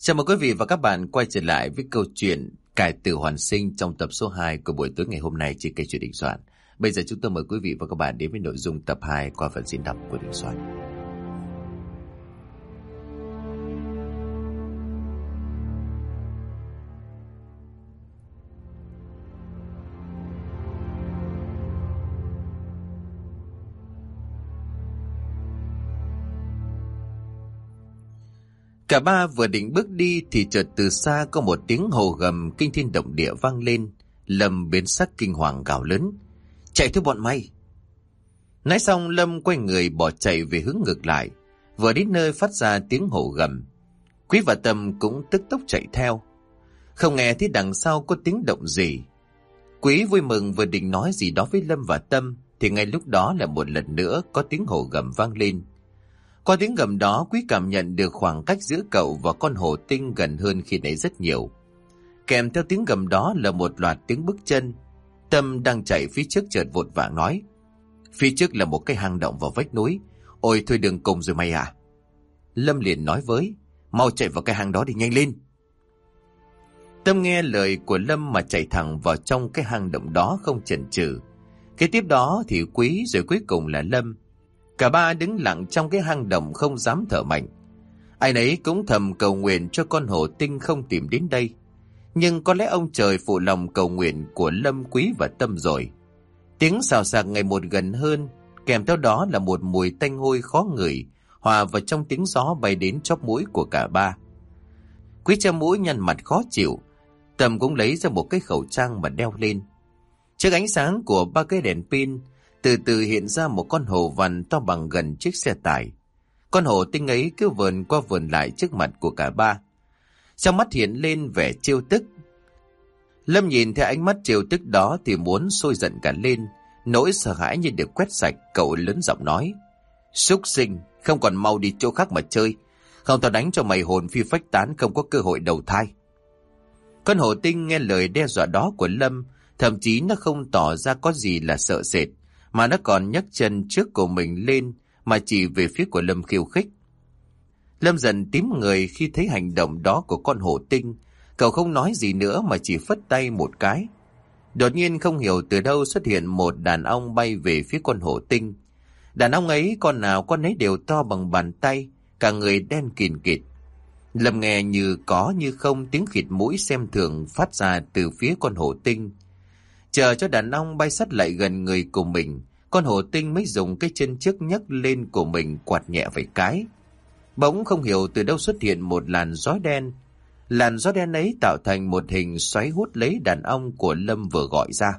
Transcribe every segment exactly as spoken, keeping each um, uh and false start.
Chào mừng quý vị và các bạn quay trở lại với câu chuyện Cải tử hoàn sinh trong tập số hai của buổi tối ngày hôm nay trên kênh Truyện Đình Soạn. Bây giờ chúng tôi mời quý vị và các bạn đến với nội dung tập hai qua phần diễn đọc của Đình Soạn. Cả ba vừa định bước đi thì chợt từ xa có một tiếng hồ gầm kinh thiên động địa vang lên. Lâm biến sắc kinh hoàng gào lớn: "Chạy thôi bọn mày!" Nói xong Lâm quay người bỏ chạy về hướng ngược lại. Vừa đến nơi phát ra tiếng hồ gầm, Quý và Tâm cũng tức tốc chạy theo. Không nghe thấy đằng sau có tiếng động gì. Quý vui mừng vừa định nói gì đó với Lâm và Tâm thì ngay lúc đó là một lần nữa có tiếng hồ gầm vang lên. Qua tiếng gầm đó, Quý cảm nhận được khoảng cách giữa cậu và con hổ tinh gần hơn khi nãy rất nhiều. Kèm theo tiếng gầm đó là một loạt tiếng bước chân. Tâm đang chạy phía trước chợt vội vàng nói: "Phía trước là một cái hang động vào vách núi. Ôi thôi đừng cùng rồi mày à." Lâm liền nói với: "Mau chạy vào cái hang đó đi, nhanh lên." Tâm nghe lời của Lâm mà chạy thẳng vào trong cái hang động đó không chần chừ. Kế tiếp đó thì Quý rồi cuối cùng là Lâm. Cả ba đứng lặng trong cái hang động không dám thở mạnh. Ai nấy cũng thầm cầu nguyện cho con hổ tinh không tìm đến đây. Nhưng có lẽ ông trời phụ lòng cầu nguyện của Lâm, Quý và Tâm rồi. Tiếng xào xạc ngày một gần hơn, kèm theo đó là một mùi tanh hôi khó ngửi hòa vào trong tiếng gió bay đến chóp mũi của cả ba. Quý che mũi nhăn mặt khó chịu. Tâm cũng lấy ra một cái khẩu trang mà đeo lên. Trước ánh sáng của ba cái đèn pin, từ từ hiện ra một con hổ vằn to bằng gần chiếc xe tải. Con hổ tinh ấy cứ vờn qua vờn lại trước mặt của cả ba. Trong mắt hiện lên vẻ trêu tức. Lâm nhìn thấy ánh mắt trêu tức đó thì muốn sôi giận cả lên. Nỗi sợ hãi như được quét sạch, cậu lớn giọng nói: "Súc sinh, không còn mau đi chỗ khác mà chơi. Không tao đánh cho mày hồn phi phách tán, không có cơ hội đầu thai." Con hổ tinh nghe lời đe dọa đó của Lâm, thậm chí nó không tỏ ra có gì là sợ sệt, mà nó còn nhấc chân trước của mình lên mà chỉ về phía của Lâm khiêu khích. Lâm dần tím người khi thấy hành động đó của con hổ tinh. Cậu không nói gì nữa mà chỉ phất tay một cái. Đột nhiên không hiểu từ đâu xuất hiện một đàn ong bay về phía con hổ tinh. Đàn ong ấy con nào con ấy đều to bằng bàn tay, cả người đen kìn kịt. Lâm nghe như có như không tiếng khịt mũi xem thường phát ra từ phía con hổ tinh. Chờ cho đàn ong bay sát lại gần người của mình, con hổ tinh mới dùng cái chân trước nhấc lên của mình quạt nhẹ vài cái. Bỗng không hiểu từ đâu xuất hiện một làn gió đen. Làn gió đen ấy tạo thành một hình xoáy hút lấy đàn ong của Lâm vừa gọi ra.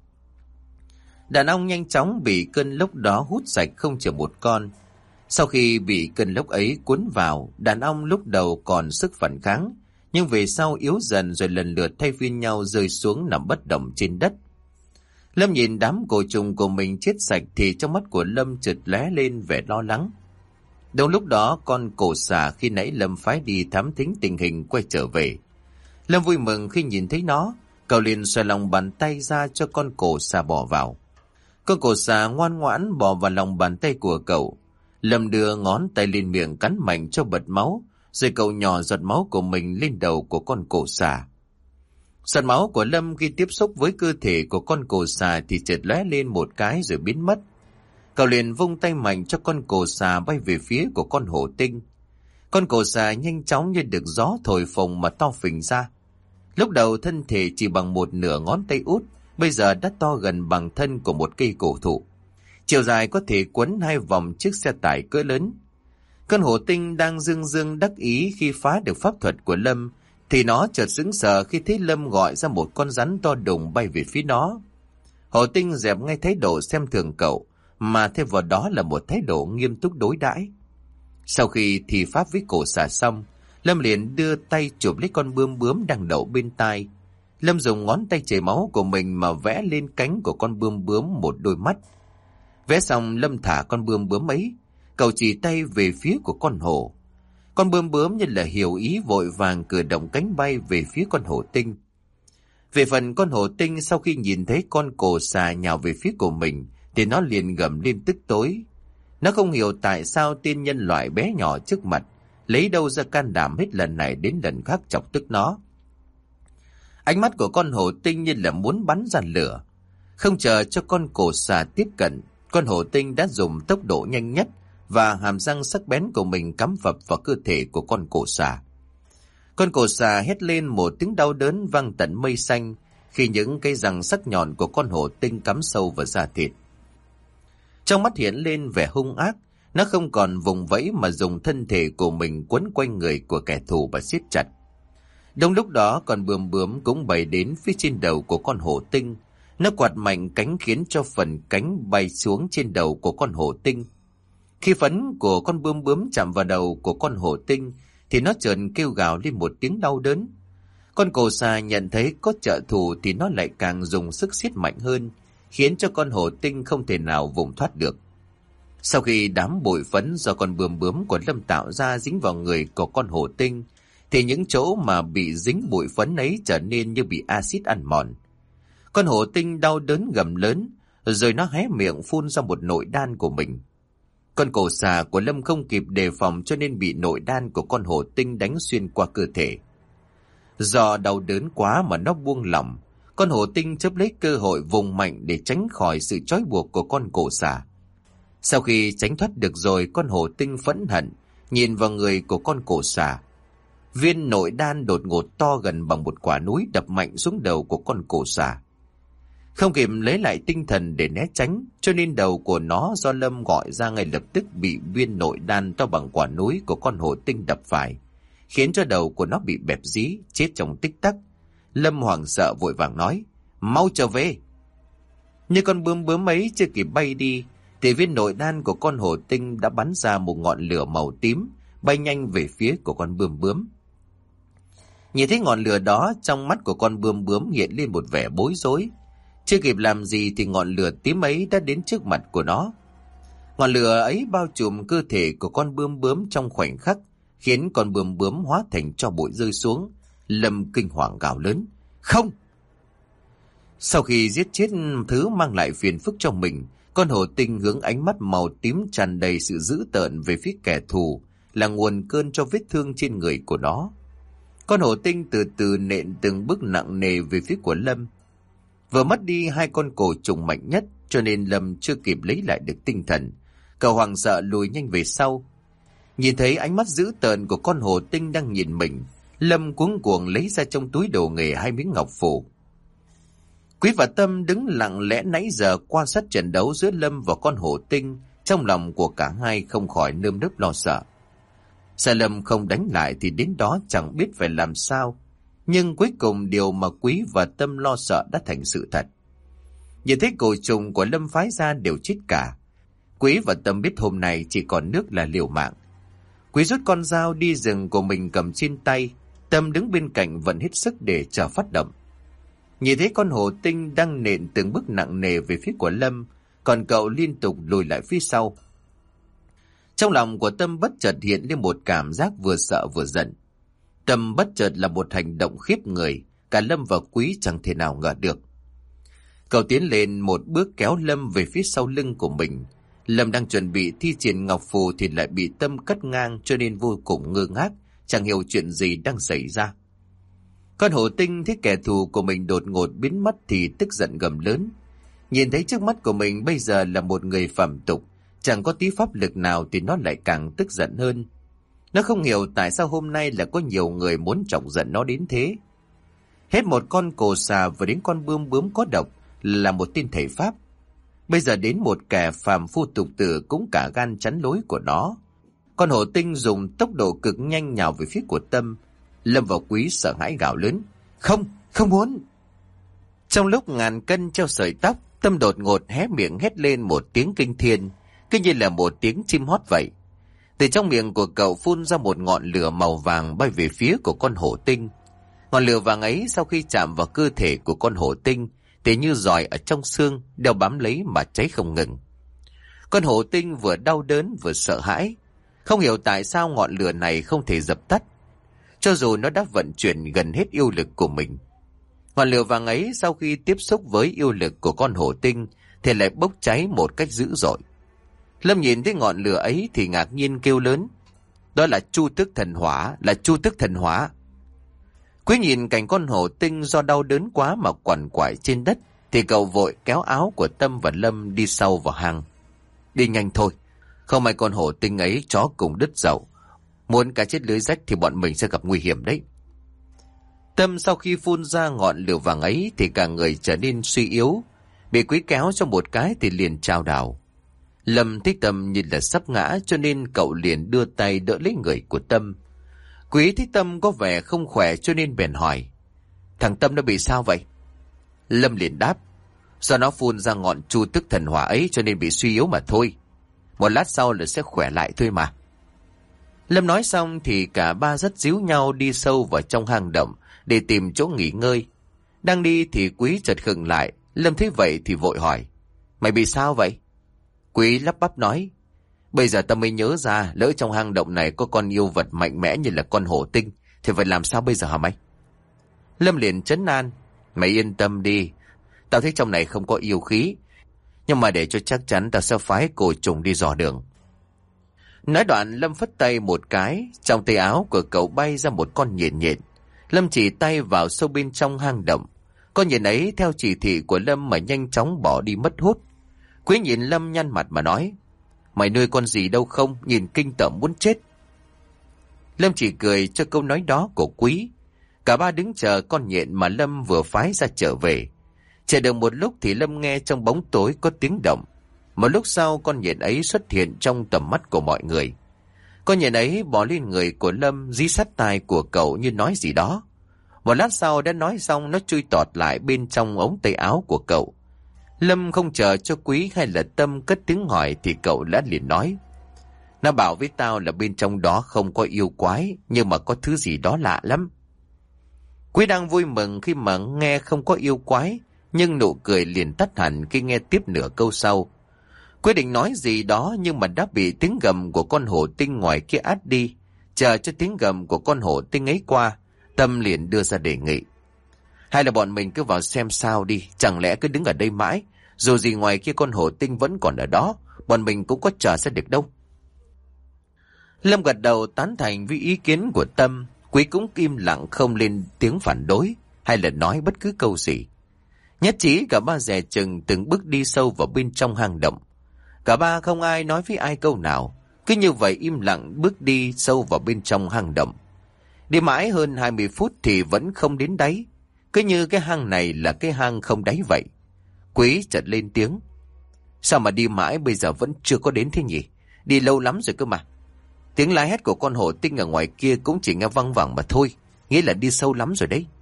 Đàn ong nhanh chóng bị cơn lốc đó hút sạch không chừa một con. Sau khi bị cơn lốc ấy cuốn vào, đàn ong lúc đầu còn sức phản kháng, nhưng về sau yếu dần rồi lần lượt thay phiên nhau rơi xuống nằm bất động trên đất. Lâm nhìn đám cổ trùng của mình chết sạch thì trong mắt của Lâm chợt lóe lên vẻ lo lắng. Đúng lúc đó con cổ xà khi nãy Lâm phái đi thám thính tình hình quay trở về. Lâm vui mừng khi nhìn thấy nó, cậu liền xoay lòng bàn tay ra cho con cổ xà bò vào. Con cổ xà ngoan ngoãn bò vào lòng bàn tay của cậu. Lâm đưa ngón tay lên miệng cắn mạnh cho bật máu, rồi cậu nhỏ giọt máu của mình lên đầu của con cổ xà. Giọt máu của Lâm khi tiếp xúc với cơ thể của con cổ xà thì chợt lóe lên một cái rồi biến mất. Cậu liền vung tay mạnh cho con cổ xà bay về phía của con hổ tinh. Con cổ xà nhanh chóng như được gió thổi phồng mà to phình ra. Lúc đầu thân thể chỉ bằng một nửa ngón tay út, bây giờ đã to gần bằng thân của một cây cổ thụ. Chiều dài có thể quấn hai vòng chiếc xe tải cỡ lớn. Con hổ tinh đang dương dương đắc ý khi phá được pháp thuật của Lâm, thì nó chợt sững sờ khi thấy Lâm gọi ra một con rắn to đùng bay về phía nó. Hổ tinh dẹp ngay thái độ xem thường cậu, mà thêm vào đó là một thái độ nghiêm túc đối đãi. Sau khi thì pháp với cổ xà xong, Lâm liền đưa tay chụp lấy con bươm bướm đang đậu bên tai. Lâm dùng ngón tay chảy máu của mình mà vẽ lên cánh của con bươm bướm một đôi mắt. Vẽ xong Lâm thả con bươm bướm ấy, cậu chỉ tay về phía của con hổ. Con bươm bướm như là hiểu ý vội vàng cử động cánh bay về phía con hổ tinh. Về phần con hổ tinh sau khi nhìn thấy con cổ xà nhào về phía của mình thì nó liền gầm lên tức tối. Nó không hiểu tại sao tên nhân loại bé nhỏ trước mặt lấy đâu ra can đảm hết lần này đến lần khác chọc tức nó. Ánh mắt của con hổ tinh như là muốn bắn ra lửa. Không chờ cho con cổ xà tiếp cận, con hổ tinh đã dùng tốc độ nhanh nhất và hàm răng sắc bén của mình cắm phập vào cơ thể của con cổ xà. Con cổ xà hét lên một tiếng đau đớn vang tận mây xanh khi những cái răng sắc nhọn của con hổ tinh cắm sâu vào da thịt. Trong mắt hiện lên vẻ hung ác, nó không còn vùng vẫy mà dùng thân thể của mình quấn quanh người của kẻ thù và siết chặt. Đúng lúc đó, con bướm bướm cũng bay đến phía trên đầu của con hổ tinh. Nó quạt mạnh cánh khiến cho phần cánh bay xuống trên đầu của con hổ tinh. Khi phấn của con bướm bướm chạm vào đầu của con hổ tinh thì nó chợt kêu gào lên một tiếng đau đớn. Con cổ xà nhận thấy có trợ thủ thì nó lại càng dùng sức siết mạnh hơn, khiến cho con hổ tinh không thể nào vùng thoát được. Sau khi đám bụi phấn do con bướm bướm của Lâm tạo ra dính vào người của con hổ tinh, thì những chỗ mà bị dính bụi phấn ấy trở nên như bị axit ăn mòn. Con hổ tinh đau đớn gầm lớn, rồi nó hé miệng phun ra một nội đan của mình. Con cổ xà của Lâm không kịp đề phòng cho nên bị nội đan của con hổ tinh đánh xuyên qua cơ thể. Do đau đớn quá mà nó buông lỏng, con hổ tinh chấp lấy cơ hội vùng mạnh để tránh khỏi sự trói buộc của con cổ xà. Sau khi tránh thoát được rồi, con hổ tinh phẫn hận nhìn vào người của con cổ xà. Viên nội đan đột ngột to gần bằng một quả núi đập mạnh xuống đầu của con cổ xà. Không kịp lấy lại tinh thần để né tránh, cho nên đầu của nó do Lâm gọi ra ngay lập tức bị viên nội đan to bằng quả núi của con hổ tinh đập phải, khiến cho đầu của nó bị bẹp dí, chết trong tích tắc. Lâm hoảng sợ vội vàng nói, mau trở về. Như con bướm bướm ấy chưa kịp bay đi, thì viên nội đan của con hổ tinh đã bắn ra một ngọn lửa màu tím, bay nhanh về phía của con bướm bướm. Nhìn thấy ngọn lửa đó, trong mắt của con bướm bướm hiện lên một vẻ bối rối. Chưa kịp làm gì thì ngọn lửa tím ấy đã đến trước mặt của nó. Ngọn lửa ấy bao trùm cơ thể của con bướm bướm trong khoảnh khắc, khiến con bướm bướm hóa thành tro bụi rơi xuống. Lâm kinh hoàng gào lớn, không! Sau khi giết chết thứ mang lại phiền phức cho mình, con hổ tinh hướng ánh mắt màu tím tràn đầy sự dữ tợn về phía kẻ thù, là nguồn cơn cho vết thương trên người của nó. Con hổ tinh từ từ nện từng bước nặng nề về phía của Lâm. Vừa mất đi hai con cổ trùng mạnh nhất, cho nên Lâm chưa kịp lấy lại được tinh thần. Cậu hoảng sợ lùi nhanh về sau. Nhìn thấy ánh mắt dữ tợn của con hổ tinh đang nhìn mình, Lâm cuống cuồng lấy ra trong túi đồ nghề hai miếng ngọc phù. Quý và Tâm đứng lặng lẽ nãy giờ quan sát trận đấu giữa Lâm và con hổ tinh, trong lòng của cả hai không khỏi nơm nớp lo sợ. Sợ Lâm không đánh lại thì đến đó chẳng biết phải làm sao. Nhưng cuối cùng điều mà Quý và Tâm lo sợ đã thành sự thật. Nhìn thấy cổ trùng của Lâm phái ra đều chết cả. Quý và Tâm biết hôm nay chỉ còn nước là liều mạng. Quý rút con dao đi rừng của mình cầm trên tay, Tâm đứng bên cạnh vẫn hết sức để chờ phát động. Nhìn thấy con hổ tinh đang nện từng bước nặng nề về phía của Lâm, còn cậu liên tục lùi lại phía sau. Trong lòng của Tâm bất chợt hiện lên một cảm giác vừa sợ vừa giận. Tâm bất chợt là một hành động khiếp người, cả Lâm và Quý chẳng thể nào ngờ được. Cậu tiến lên một bước kéo Lâm về phía sau lưng của mình. Lâm đang chuẩn bị thi triển ngọc phù thì lại bị Tâm cắt ngang, cho nên vô cùng ngơ ngác, chẳng hiểu chuyện gì đang xảy ra. Con hổ tinh thấy kẻ thù của mình đột ngột biến mất thì tức giận gầm lớn. Nhìn thấy trước mắt của mình bây giờ là một người phàm tục, chẳng có tí pháp lực nào thì nó lại càng tức giận hơn. Nó không hiểu tại sao hôm nay là có nhiều người muốn chọc giận nó đến thế. Hết một con cổ xà và đến con bướm bướm có độc là một tên thầy pháp. Bây giờ đến một kẻ phàm phu tục tử cũng cả gan chắn lối của nó. Con hổ tinh dùng tốc độ cực nhanh nhào về phía của Tâm. Lâm và Quý sợ hãi gào lớn, không, không muốn. Trong lúc ngàn cân treo sợi tóc, Tâm đột ngột hé miệng hét lên một tiếng kinh thiên, cứ như là một tiếng chim hót vậy. Từ trong miệng của cậu phun ra một ngọn lửa màu vàng bay về phía của con hổ tinh. Ngọn lửa vàng ấy sau khi chạm vào cơ thể của con hổ tinh thì như giòi ở trong xương, đeo bám lấy mà cháy không ngừng. Con hổ tinh vừa đau đớn vừa sợ hãi, không hiểu tại sao ngọn lửa này không thể dập tắt, cho dù nó đã vận chuyển gần hết yêu lực của mình. Ngọn lửa vàng ấy sau khi tiếp xúc với yêu lực của con hổ tinh thì lại bốc cháy một cách dữ dội. Lâm nhìn thấy ngọn lửa ấy thì ngạc nhiên kêu lớn, Đó là Chu Tước Thần Hỏa, là Chu Tước Thần Hỏa. Quý nhìn cảnh con hổ tinh do đau đớn quá mà quằn quại trên đất, thì cậu vội kéo áo của Tâm và Lâm đi sâu vào hang. Đi nhanh thôi, không may con hổ tinh ấy chó cùng đứt dậu. Muốn cá chết lưới rách thì bọn mình sẽ gặp nguy hiểm đấy. Tâm sau khi phun ra ngọn lửa vàng ấy thì cả người trở nên suy yếu. Bị Quý kéo cho một cái thì liền chao đảo. Lâm thấy Tâm như là sắp ngã cho nên cậu liền đưa tay đỡ lấy người của Tâm. Quý thấy Tâm có vẻ không khỏe cho nên bèn hỏi. Thằng Tâm nó bị sao vậy? Lâm liền đáp. Do nó phun ra ngọn Chu Tước Thần Hỏa ấy cho nên bị suy yếu mà thôi. Một lát sau là sẽ khỏe lại thôi mà. Lâm nói xong thì cả ba dắt díu nhau đi sâu vào trong hang động để tìm chỗ nghỉ ngơi. Đang đi thì Quý chợt khựng lại. Lâm thấy vậy thì vội hỏi. Mày bị sao vậy? Quý lắp bắp nói. Bây giờ tao mới nhớ ra, lỡ trong hang động này có con yêu vật mạnh mẽ như là con hổ tinh thì phải làm sao bây giờ hả mày? Lâm liền trấn an. Mày yên tâm đi, tao thấy trong này không có yêu khí, nhưng mà để cho chắc chắn tao sẽ phái cổ trùng đi dò đường. Nói đoạn Lâm phất tay một cái, trong tay áo của cậu bay ra một con nhện nhện. Lâm chỉ tay vào sâu bên trong hang động. Con nhện ấy theo chỉ thị của Lâm mà nhanh chóng bỏ đi mất hút. Quý nhìn Lâm nhăn mặt mà nói. Mày nuôi con gì đâu không, nhìn kinh tởm muốn chết. Lâm chỉ cười cho câu nói đó của Quý. Cả ba đứng chờ con nhện mà Lâm vừa phái ra trở về. Chờ được một lúc thì Lâm nghe trong bóng tối có tiếng động. Một lúc sau con nhện ấy xuất hiện trong tầm mắt của mọi người. Con nhện ấy bò lên người của Lâm, dí sát tai của cậu như nói gì đó. Một lát sau đã nói xong nó chui tọt lại bên trong ống tay áo của cậu. Lâm không chờ cho Quý hay là Tâm cất tiếng hỏi thì cậu đã liền nói. Nó bảo với tao là bên trong đó không có yêu quái, nhưng mà có thứ gì đó lạ lắm. Quý đang vui mừng khi mà nghe không có yêu quái, nhưng nụ cười liền tắt hẳn khi nghe tiếp nửa câu sau. Quý định nói gì đó nhưng mà đã bị tiếng gầm của con hổ tinh ngoài kia át đi. Chờ cho tiếng gầm của con hổ tinh ấy qua, Tâm liền đưa ra đề nghị. Hay là bọn mình cứ vào xem sao đi, chẳng lẽ cứ đứng ở đây mãi, dù gì ngoài kia con hổ tinh vẫn còn ở đó, bọn mình cũng có chờ sẽ được đâu. Lâm gật đầu tán thành với ý kiến của Tâm. Quý cũng im lặng không lên tiếng phản đối hay là nói bất cứ câu gì. Nhất trí cả ba dè chừng từng bước đi sâu vào bên trong hang động. Cả ba không ai nói với ai câu nào, cứ như vậy im lặng bước đi sâu vào bên trong hang động. Đi mãi hơn hai mươi phút thì vẫn không đến đáy, cứ như cái hang này là cái hang không đáy vậy. Quý chợt lên tiếng. Sao mà đi mãi bây giờ vẫn chưa có đến thế nhỉ? Đi lâu lắm rồi cơ mà. Tiếng la hét của con hổ tinh ở ngoài kia cũng chỉ nghe văng vẳng mà thôi, nghĩa là đi sâu lắm rồi đấy.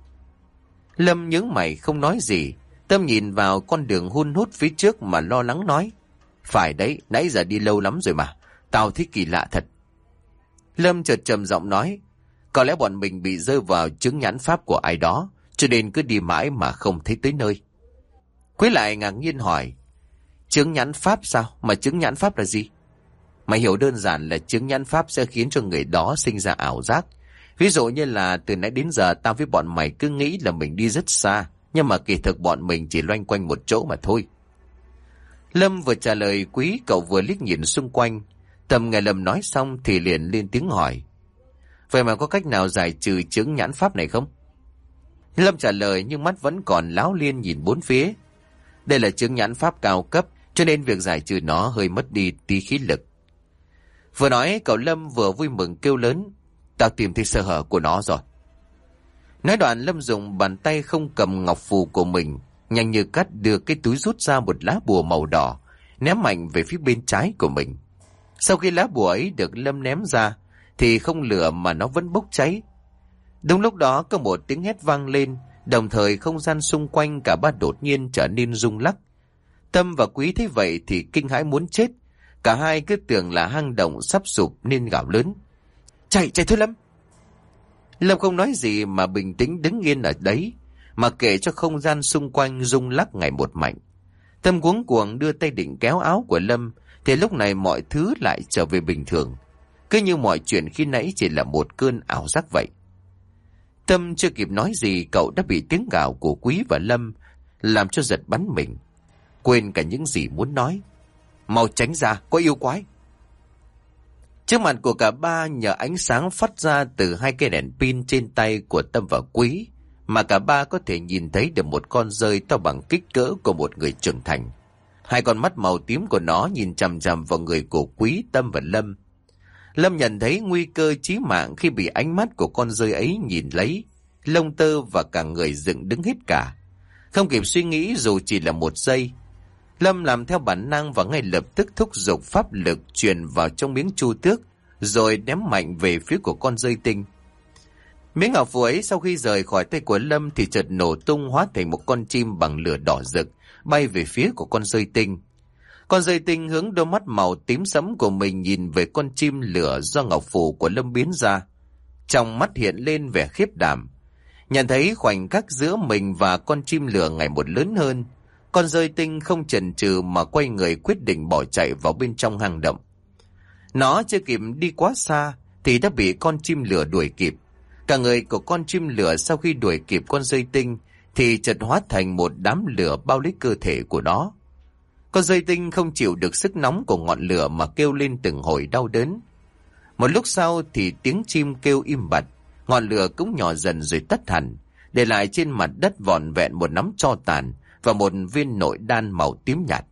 Lâm nhướng mày không nói gì. Tâm nhìn vào con đường hun hút phía trước mà lo lắng nói. Phải đấy, nãy giờ đi lâu lắm rồi mà, tao thấy kỳ lạ thật. Lâm chợt trầm giọng nói. Có lẽ bọn mình bị rơi vào chứng nhãn pháp của ai đó, cho nên cứ đi mãi mà không thấy tới nơi. Quý lại ngạc nhiên hỏi. Chứng nhãn pháp sao? Mà chứng nhãn pháp là gì? Mày hiểu đơn giản là chứng nhãn pháp sẽ khiến cho người đó sinh ra ảo giác. Ví dụ như là từ nãy đến giờ tao với bọn mày cứ nghĩ là mình đi rất xa, nhưng mà kỳ thực bọn mình chỉ loanh quanh một chỗ mà thôi. Lâm vừa trả lời Quý, cậu vừa liếc nhìn xung quanh. Tâm nghe Lâm nói xong thì liền lên tiếng hỏi. Vậy mà có cách nào giải trừ chứng nhãn pháp này không? Lâm trả lời nhưng mắt vẫn còn láo liên nhìn bốn phía. Đây là chứng nhãn pháp cao cấp, cho nên việc giải trừ nó hơi mất đi tí khí lực. Vừa nói cậu Lâm vừa vui mừng kêu lớn. Tao tìm thấy sơ hở của nó rồi. Nói đoạn Lâm dùng bàn tay không cầm ngọc phù của mình, nhanh như cắt đưa cái túi rút ra một lá bùa màu đỏ, ném mạnh về phía bên trái của mình. Sau khi lá bùa ấy được Lâm ném ra, thì không lửa mà nó vẫn bốc cháy. Đúng lúc đó có một tiếng hét vang lên, đồng thời không gian xung quanh cả ba đột nhiên trở nên rung lắc. Tâm và Quý thấy vậy thì kinh hãi muốn chết. Cả hai cứ tưởng là hang động sắp sụp nên gào lớn. Chạy, chạy thôi Lâm. Lâm không nói gì mà bình tĩnh đứng yên ở đấy, mà kể cho không gian xung quanh rung lắc ngày một mạnh. Tâm cuống cuồng đưa tay định kéo áo của Lâm, thì lúc này mọi thứ lại trở về bình thường. Cứ như mọi chuyện khi nãy chỉ là một cơn ảo giác vậy. Tâm chưa kịp nói gì, cậu đã bị tiếng gào của Quý và Lâm làm cho giật bắn mình, quên cả những gì muốn nói. Mau tránh ra, có yêu quái. Trước mặt của cả ba, nhờ ánh sáng phát ra từ hai cây đèn pin trên tay của Tâm và Quý, mà cả ba có thể nhìn thấy được một con dơi to bằng kích cỡ của một người trưởng thành. Hai con mắt màu tím của nó nhìn chằm chằm vào người của Quý, Tâm và Lâm. Lâm nhận thấy nguy cơ chí mạng khi bị ánh mắt của con dơi ấy nhìn lấy, lông tơ và cả người dựng đứng hết cả. Không kịp suy nghĩ dù chỉ là một giây, Lâm làm theo bản năng và ngay lập tức thúc giục pháp lực truyền vào trong miếng chu tước, rồi ném mạnh về phía của con dơi tinh. Miếng ngọc phù ấy sau khi rời khỏi tay của Lâm thì chợt nổ tung, hóa thành một con chim bằng lửa đỏ rực bay về phía của con dơi tinh. Con dơi tinh hướng đôi mắt màu tím sẫm của mình nhìn về con chim lửa do ngọc phù của Lâm biến ra. Trong mắt hiện lên vẻ khiếp đảm. Nhận thấy khoảnh khắc giữa mình và con chim lửa ngày một lớn hơn, con dơi tinh không chần chừ mà quay người quyết định bỏ chạy vào bên trong hang động. Nó chưa kịp đi quá xa thì đã bị con chim lửa đuổi kịp. Cả người của con chim lửa sau khi đuổi kịp con dơi tinh thì chợt hóa thành một đám lửa bao lấy cơ thể của nó. Con dơi tinh không chịu được sức nóng của ngọn lửa mà kêu lên từng hồi đau đớn. Một lúc sau thì tiếng chim kêu im bặt, ngọn lửa cũng nhỏ dần rồi tắt hẳn, để lại trên mặt đất vỏn vẹn một nắm tro tàn và một viên nội đan màu tím nhạt.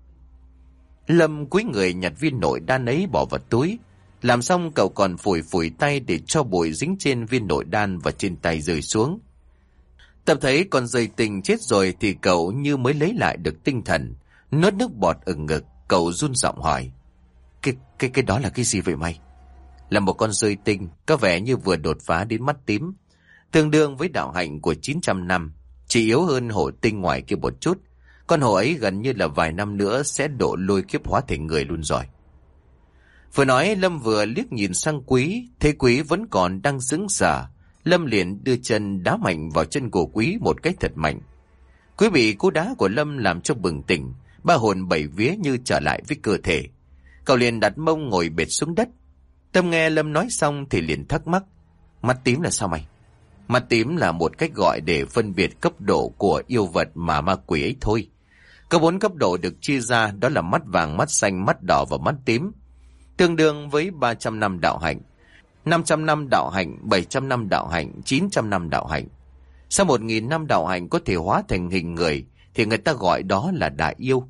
Lâm cúi người nhặt viên nội đan ấy bỏ vào túi. Làm xong cậu còn phủi phủi tay để cho bụi dính trên viên nội đan và trên tay rơi xuống. Tập thấy con dơi tinh chết rồi thì cậu như mới lấy lại được tinh thần, nuốt nước bọt ở ngực. Cậu run giọng hỏi: Cái cái cái đó là cái gì vậy mày? Là một con dơi tinh, có vẻ như vừa đột phá đến mắt tím, tương đương với đạo hạnh của chín trăm năm, chỉ yếu hơn hổ tinh ngoài kia một chút. Con hổ ấy gần như là vài năm nữa sẽ độ lôi kiếp hóa thành người luôn rồi. Vừa nói Lâm vừa liếc nhìn sang Quý, thấy Quý vẫn còn đang sững sờ. Lâm liền đưa chân đá mạnh vào chân của Quý một cách thật mạnh. Quý bị cú đá của Lâm làm cho bừng tỉnh, ba hồn bảy vía như trở lại với cơ thể. Cậu liền đặt mông ngồi bệt xuống đất. Tâm nghe Lâm nói xong thì liền thắc mắc: Mắt tím là sao mày? Mắt tím là một cách gọi để phân biệt cấp độ của yêu vật mà ma quỷ ấy thôi. Có bốn cấp độ được chia ra, đó là mắt vàng, mắt xanh, mắt đỏ và mắt tím, tương đương với ba trăm năm đạo hạnh, năm trăm năm đạo hạnh, bảy trăm năm đạo hạnh, chín trăm năm đạo hạnh. Sau một nghìn năm đạo hạnh có thể hóa thành hình người thì người ta gọi đó là đại yêu.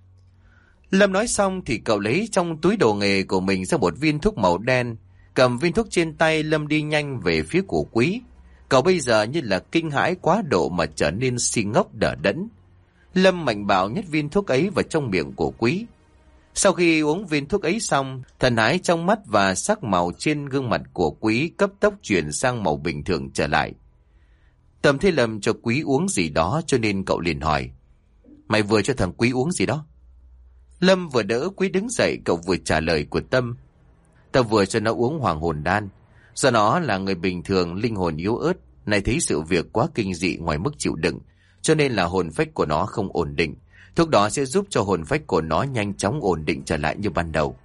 Lâm nói xong thì cậu lấy trong túi đồ nghề của mình ra một viên thuốc màu đen. Cầm viên thuốc trên tay, Lâm đi nhanh về phía của Quý. Cậu bây giờ như là kinh hãi quá độ mà trở nên si ngốc đờ đẫn. Lâm mạnh bạo nhét viên thuốc ấy vào trong miệng của Quý. Sau khi uống viên thuốc ấy xong, thần ái trong mắt và sắc màu trên gương mặt của Quý cấp tốc chuyển sang màu bình thường trở lại. Tầm thấy Lâm cho Quý uống gì đó cho nên cậu liền hỏi: Mày vừa cho thằng Quý uống gì đó? Lâm vừa đỡ Quý đứng dậy, cậu vừa trả lời của Tâm: Tao vừa cho nó uống hoàng hồn đan. Do nó là người bình thường, linh hồn yếu ớt, này thấy sự việc quá kinh dị ngoài mức chịu đựng, cho nên là hồn phách của nó không ổn định. Thuốc đó sẽ giúp cho hồn phách của nó nhanh chóng ổn định trở lại như ban đầu.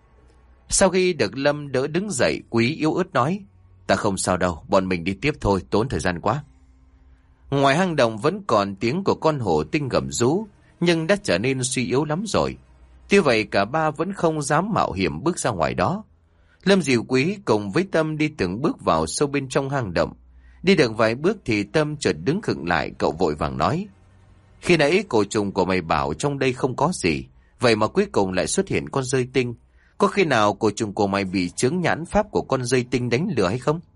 Sau khi được Lâm đỡ đứng dậy, Quý yếu ớt nói: Ta không sao đâu, bọn mình đi tiếp thôi, tốn thời gian quá. Ngoài hang động vẫn còn tiếng của con hổ tinh gầm rú, nhưng đã trở nên suy yếu lắm rồi. Tuy vậy cả ba vẫn không dám mạo hiểm bước ra ngoài đó. Lâm dìu Quý cùng với Tâm đi từng bước vào sâu bên trong hang động. Đi được vài bước thì Tâm chợt đứng khựng lại, cậu vội vàng nói: Khi nãy cổ trùng của mày bảo trong đây không có gì, vậy mà cuối cùng lại xuất hiện con dơi tinh. Có khi nào cổ trùng của mày bị chướng nhãn pháp của con dơi tinh đánh lừa hay không?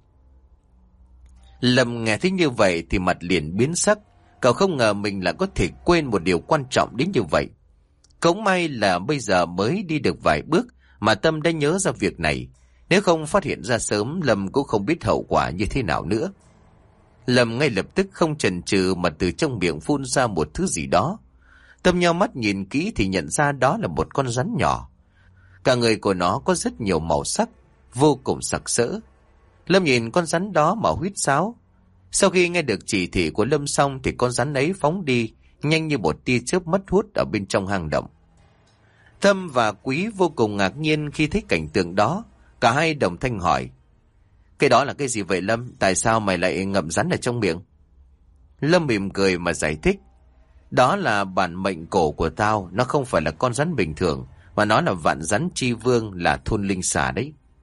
Lâm nghe thấy như vậy thì mặt liền biến sắc. Cậu không ngờ mình lại có thể quên một điều quan trọng đến như vậy. Cũng may là bây giờ mới đi được vài bước mà Tâm đã nhớ ra việc này. Nếu không phát hiện ra sớm, Lâm cũng không biết hậu quả như thế nào nữa. Lâm ngay lập tức không chần chừ mà từ trong miệng phun ra một thứ gì đó. Tâm nheo mắt nhìn kỹ thì nhận ra đó là một con rắn nhỏ. Cả người của nó có rất nhiều màu sắc, vô cùng sặc sỡ. Lâm nhìn con rắn đó mà huýt sáo. Sau khi nghe được chỉ thị của Lâm xong thì con rắn ấy phóng đi, nhanh như một tia chớp mất hút ở bên trong hang động. Tâm và Quý vô cùng ngạc nhiên khi thấy cảnh tượng đó. Cả hai đồng thanh hỏi: Cái đó là cái gì vậy Lâm? Tại sao mày lại ngậm rắn ở trong miệng? Lâm mỉm cười mà giải thích: Đó là bản mệnh cổ của tao, nó không phải là con rắn bình thường, mà nó là vạn rắn chi vương, là thôn linh xà đấy.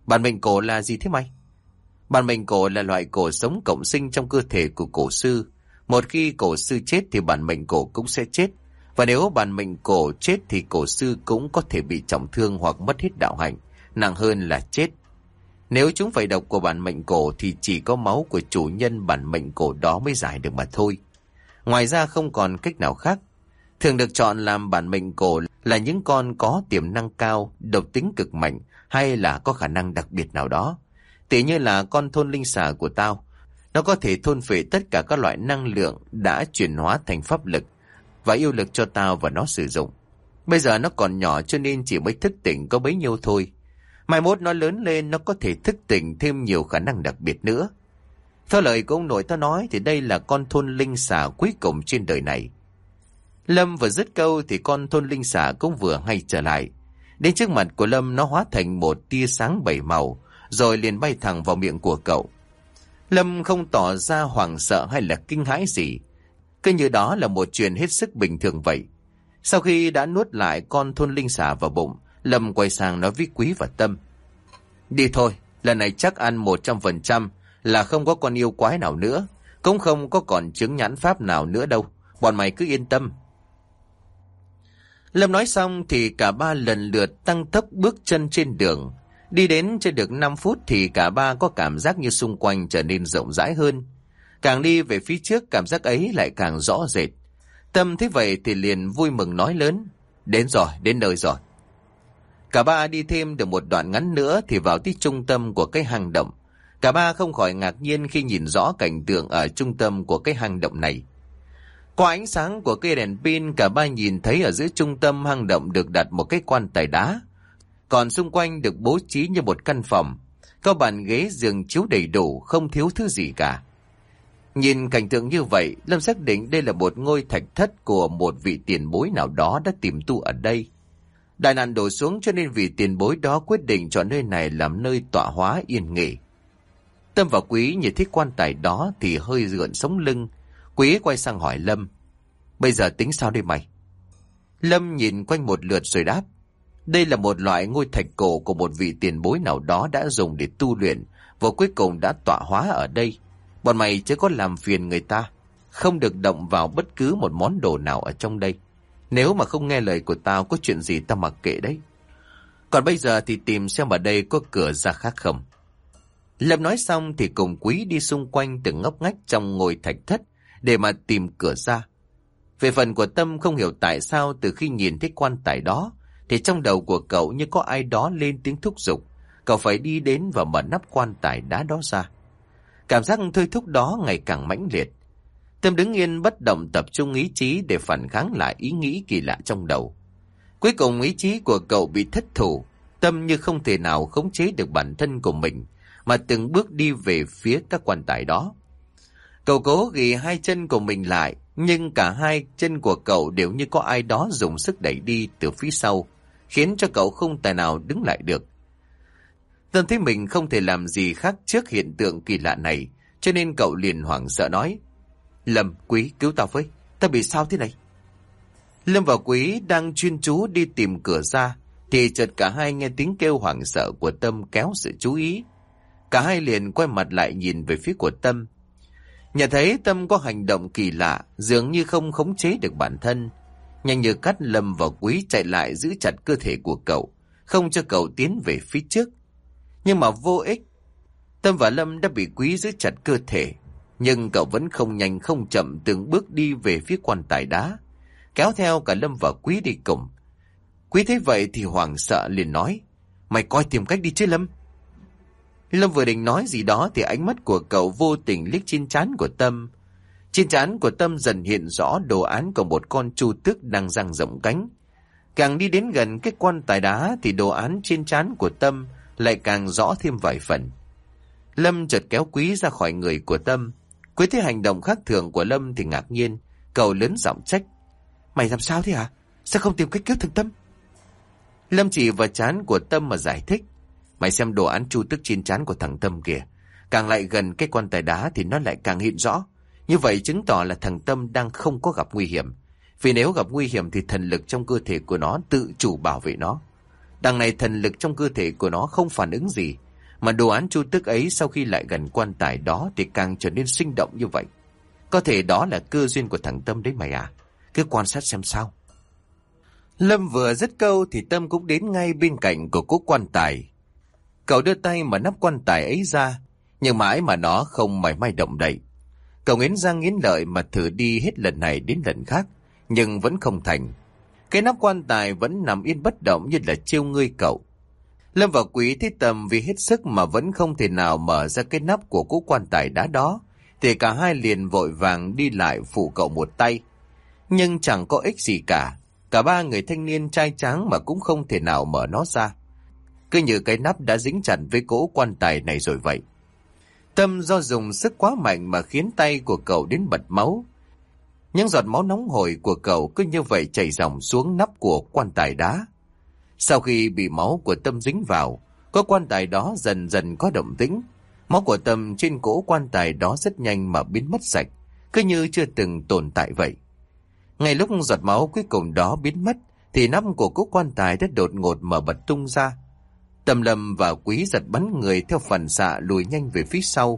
Bản mệnh cổ là gì thế mày? Bản mệnh cổ là loại cổ sống cộng sinh trong cơ thể của cổ sư. Một khi cổ sư chết thì bản mệnh cổ cũng sẽ chết. Và nếu bản mệnh cổ chết thì cổ sư cũng có thể bị trọng thương hoặc mất hết đạo hạnh, nặng hơn là chết. Nếu chúng phải độc của bản mệnh cổ thì chỉ có máu của chủ nhân bản mệnh cổ đó mới giải được mà thôi. Ngoài ra không còn cách nào khác. Thường được chọn làm bản mệnh cổ là những con có tiềm năng cao, độc tính cực mạnh hay là có khả năng đặc biệt nào đó. Tỉ như là con thôn linh xà của tao. Nó có thể thôn phệ tất cả các loại năng lượng đã chuyển hóa thành pháp lực và yêu lực cho tao và nó sử dụng. Bây giờ nó còn nhỏ cho nên chỉ mới thức tỉnh có bấy nhiêu thôi. Mai mốt nó lớn lên nó có thể thức tỉnh thêm nhiều khả năng đặc biệt nữa. Theo lời của ông nội tao nói thì đây là con thôn linh xà cuối cùng trên đời này. Lâm vừa dứt câu thì con thôn linh xà cũng vừa hay trở lại. Đến trước mặt của Lâm nó hóa thành một tia sáng bảy màu, rồi liền bay thẳng vào miệng của cậu. Lâm không tỏ ra hoảng sợ hay là kinh hãi gì. Cứ như đó là một chuyện hết sức bình thường vậy. Sau khi đã nuốt lại con thôn linh xà vào bụng, Lâm quay sang nói với Quý và Tâm. Đi thôi, lần này chắc ăn một trăm phần trăm là không có con yêu quái nào nữa. Cũng không có còn chứng nhãn pháp nào nữa đâu. Bọn mày cứ yên tâm. Lâm nói xong thì cả ba lần lượt tăng tốc bước chân trên đường. Đi đến chưa được năm phút thì cả ba có cảm giác như xung quanh trở nên rộng rãi hơn. Càng đi về phía trước cảm giác ấy lại càng rõ rệt. Tâm thấy vậy thì liền vui mừng nói lớn. Đến rồi, đến nơi rồi. Cả ba đi thêm được một đoạn ngắn nữa thì vào tới trung tâm của cái hang động. Cả ba không khỏi ngạc nhiên khi nhìn rõ cảnh tượng ở trung tâm của cái hang động này. Qua ánh sáng của cây đèn pin, cả ba nhìn thấy ở giữa trung tâm hang động được đặt một cái quan tài đá. Còn xung quanh được bố trí như một căn phòng. Có bàn ghế giường chiếu đầy đủ, không thiếu thứ gì cả. Nhìn cảnh tượng như vậy, Lâm xác định đây là một ngôi thạch thất của một vị tiền bối nào đó đã tìm tu ở đây. Đại nạn đổ xuống cho nên vị tiền bối đó quyết định chọn nơi này làm nơi tọa hóa yên nghỉ. Tâm và Quý nhìn thấy quan tài đó thì hơi gợn sống lưng. Quý quay sang hỏi Lâm. Bây giờ tính sao đây mày? Lâm nhìn quanh một lượt rồi đáp. Đây là một loại ngôi thạch cổ của một vị tiền bối nào đó đã dùng để tu luyện và cuối cùng đã tọa hóa ở đây. Bọn mày chứ có làm phiền người ta. Không được động vào bất cứ một món đồ nào ở trong đây. Nếu mà không nghe lời của tao có chuyện gì tao mặc kệ đấy. Còn bây giờ thì tìm xem ở đây có cửa ra khác không. Lâm nói xong thì cùng Quý đi xung quanh từng ngóc ngách trong ngôi thạch thất để mà tìm cửa ra. Về phần của Tâm không hiểu tại sao từ khi nhìn thấy quan tài đó thì trong đầu của cậu như có ai đó lên tiếng thúc giục. Cậu phải đi đến và mở nắp quan tài đá đó ra. Cảm giác thôi thúc đó ngày càng mãnh liệt. Tâm đứng yên bất động tập trung ý chí để phản kháng lại ý nghĩ kỳ lạ trong đầu. Cuối cùng ý chí của cậu bị thất thủ. Tâm như không thể nào khống chế được bản thân của mình mà từng bước đi về phía các quan tài đó. Cậu cố ghi hai chân của mình lại, nhưng cả hai chân của cậu đều như có ai đó dùng sức đẩy đi từ phía sau, khiến cho cậu không tài nào đứng lại được. Tâm thấy mình không thể làm gì khác trước hiện tượng kỳ lạ này, cho nên cậu liền hoảng sợ nói. Lâm, Quý, cứu tao với, tao bị sao thế này? Lâm và Quý đang chuyên chú đi tìm cửa ra, thì chợt cả hai nghe tiếng kêu hoảng sợ của Tâm kéo sự chú ý. Cả hai liền quay mặt lại nhìn về phía của Tâm. Nhận thấy Tâm có hành động kỳ lạ, dường như không khống chế được bản thân. Nhanh như cắt, Lâm và Quý chạy lại giữ chặt cơ thể của cậu, không cho cậu tiến về phía trước. Nhưng mà vô ích. Tâm và Lâm đã bị Quý giữ chặt cơ thể, nhưng cậu vẫn không nhanh không chậm từng bước đi về phía quan tài đá, kéo theo cả Lâm và Quý đi cùng. Quý thấy vậy thì hoảng sợ liền nói. Mày coi tìm cách đi chứ Lâm. Lâm vừa định nói gì đó thì ánh mắt của cậu vô tình liếc trên trán của Tâm. Trên trán của Tâm dần hiện rõ đồ án của một con chu tước đang dang rộng cánh. Càng đi đến gần cái quan tài đá thì đồ án trên trán của Tâm lại càng rõ thêm vài phần. Lâm chợt kéo Quý ra khỏi người của Tâm. Quý thấy hành động khác thường của Lâm thì ngạc nhiên. Cậu lớn giọng trách. Mày làm sao thế hả? Sao không tìm cách cứu thằng Tâm? Lâm chỉ vào trán của Tâm mà giải thích. Mày xem đồ án chu tước trên trán của thằng Tâm kìa. Càng lại gần cái quan tài đá thì nó lại càng hiện rõ. Như vậy chứng tỏ là thằng Tâm đang không có gặp nguy hiểm. Vì nếu gặp nguy hiểm thì thần lực trong cơ thể của nó tự chủ bảo vệ nó. Đằng này thần lực trong cơ thể của nó không phản ứng gì, Mà đồ án chu tước ấy sau khi lại gần quan tài đó thì càng trở nên sinh động như vậy. Có thể đó là cơ duyên của thằng Tâm đấy mày à. Cứ quan sát xem sao. Lâm vừa dứt câu thì Tâm cũng đến ngay bên cạnh của cố quan tài. Cậu đưa tay mà nắp quan tài ấy ra, nhưng mãi mà nó không mảy may động đậy. Cậu nghiến răng nghiến lợi mà thử đi hết lần này đến lần khác, nhưng vẫn không thành. Cái nắp quan tài vẫn nằm yên bất động như là trêu ngươi cậu. Lâm và Quý thấy Tâm vì hết sức mà vẫn không thể nào mở ra cái nắp của cố quan tài đá đó, thì cả hai liền vội vàng đi lại phụ cậu một tay. Nhưng chẳng có ích gì cả. Cả ba người thanh niên trai tráng mà cũng không thể nào mở nó ra. Cứ như cái nắp đã dính chặt với cỗ quan tài này rồi vậy. Tâm do dùng sức quá mạnh mà khiến tay của cậu đến bật máu. Những giọt máu nóng hổi của cậu cứ như vậy chảy dòng xuống nắp của quan tài đá. Sau khi bị máu của Tâm dính vào, có quan tài đó dần dần có động tĩnh. Máu của Tâm trên cỗ quan tài đó rất nhanh mà biến mất sạch, cứ như chưa từng tồn tại vậy. Ngay lúc giọt máu cuối cùng đó biến mất, thì nắp của cỗ quan tài đã đột ngột mở bật tung ra. Tâm, Lâm và Quý giật bắn người theo phản xạ lùi nhanh về phía sau.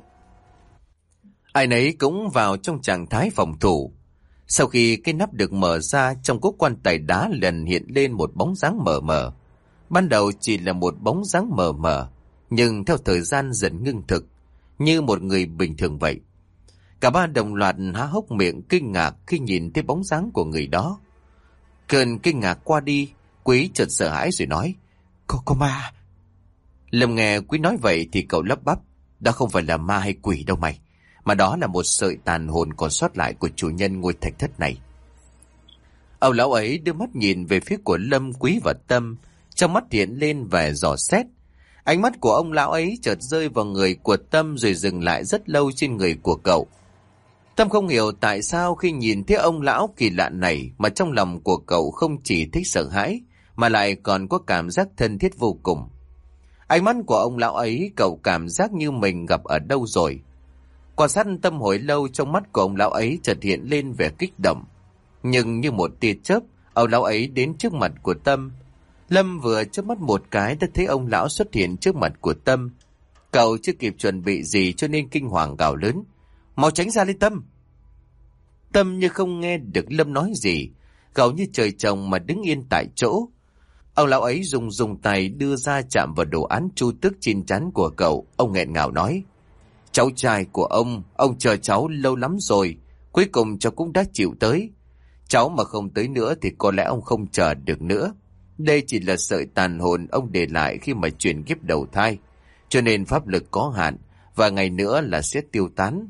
Ai nấy cũng vào trong trạng thái phòng thủ. Sau khi cái nắp được mở ra, trong cỗ quan tài đá lần hiện lên một bóng dáng mờ mờ. Ban đầu chỉ là một bóng dáng mờ mờ, nhưng theo thời gian dần ngưng thực, như một người bình thường vậy. Cả ba đồng loạt há hốc miệng kinh ngạc khi nhìn thấy bóng dáng của người đó. Cơn kinh ngạc qua đi, Quý chợt sợ hãi rồi nói: Có, có ma. Lâm nghe Quý nói vậy thì cậu lắp bắp: Đó không phải là ma hay quỷ đâu mày, mà đó là một sợi tàn hồn còn sót lại của chủ nhân ngôi thạch thất này. Ông lão ấy đưa mắt nhìn về phía của Lâm, Quý và Tâm, trong mắt hiện lên vẻ dò xét. Ánh mắt của ông lão ấy chợt rơi vào người của Tâm rồi dừng lại rất lâu trên người của cậu. Tâm không hiểu tại sao khi nhìn thấy ông lão kỳ lạ này mà trong lòng của cậu không chỉ thích sợ hãi mà lại còn có cảm giác thân thiết vô cùng. Ánh mắt của ông lão ấy cậu cảm giác như mình gặp ở đâu rồi. Quan sát Tâm hồi lâu, trong mắt của ông lão ấy chợt hiện lên vẻ kích động. Nhưng như một tia chớp, ông lão ấy đến trước mặt của Tâm. Lâm vừa chớp mắt một cái đã thấy ông lão xuất hiện trước mặt của Tâm. Cậu chưa kịp chuẩn bị gì cho nên kinh hoàng gào lớn: Mau tránh ra lên Tâm! Tâm như không nghe được Lâm nói gì, gào như trời trồng mà đứng yên tại chỗ. Ông lão ấy dùng dùng tay đưa ra chạm vào đồ án chu tước trên trán của cậu. Ông nghẹn ngào nói: Cháu trai của ông, ông chờ cháu lâu lắm rồi, cuối cùng cháu cũng đã chịu tới. Cháu mà không tới nữa thì có lẽ ông không chờ được nữa. Đây chỉ là sợi tàn hồn ông để lại khi mà chuyển kiếp đầu thai, cho nên pháp lực có hạn, và ngày nữa là sẽ tiêu tán.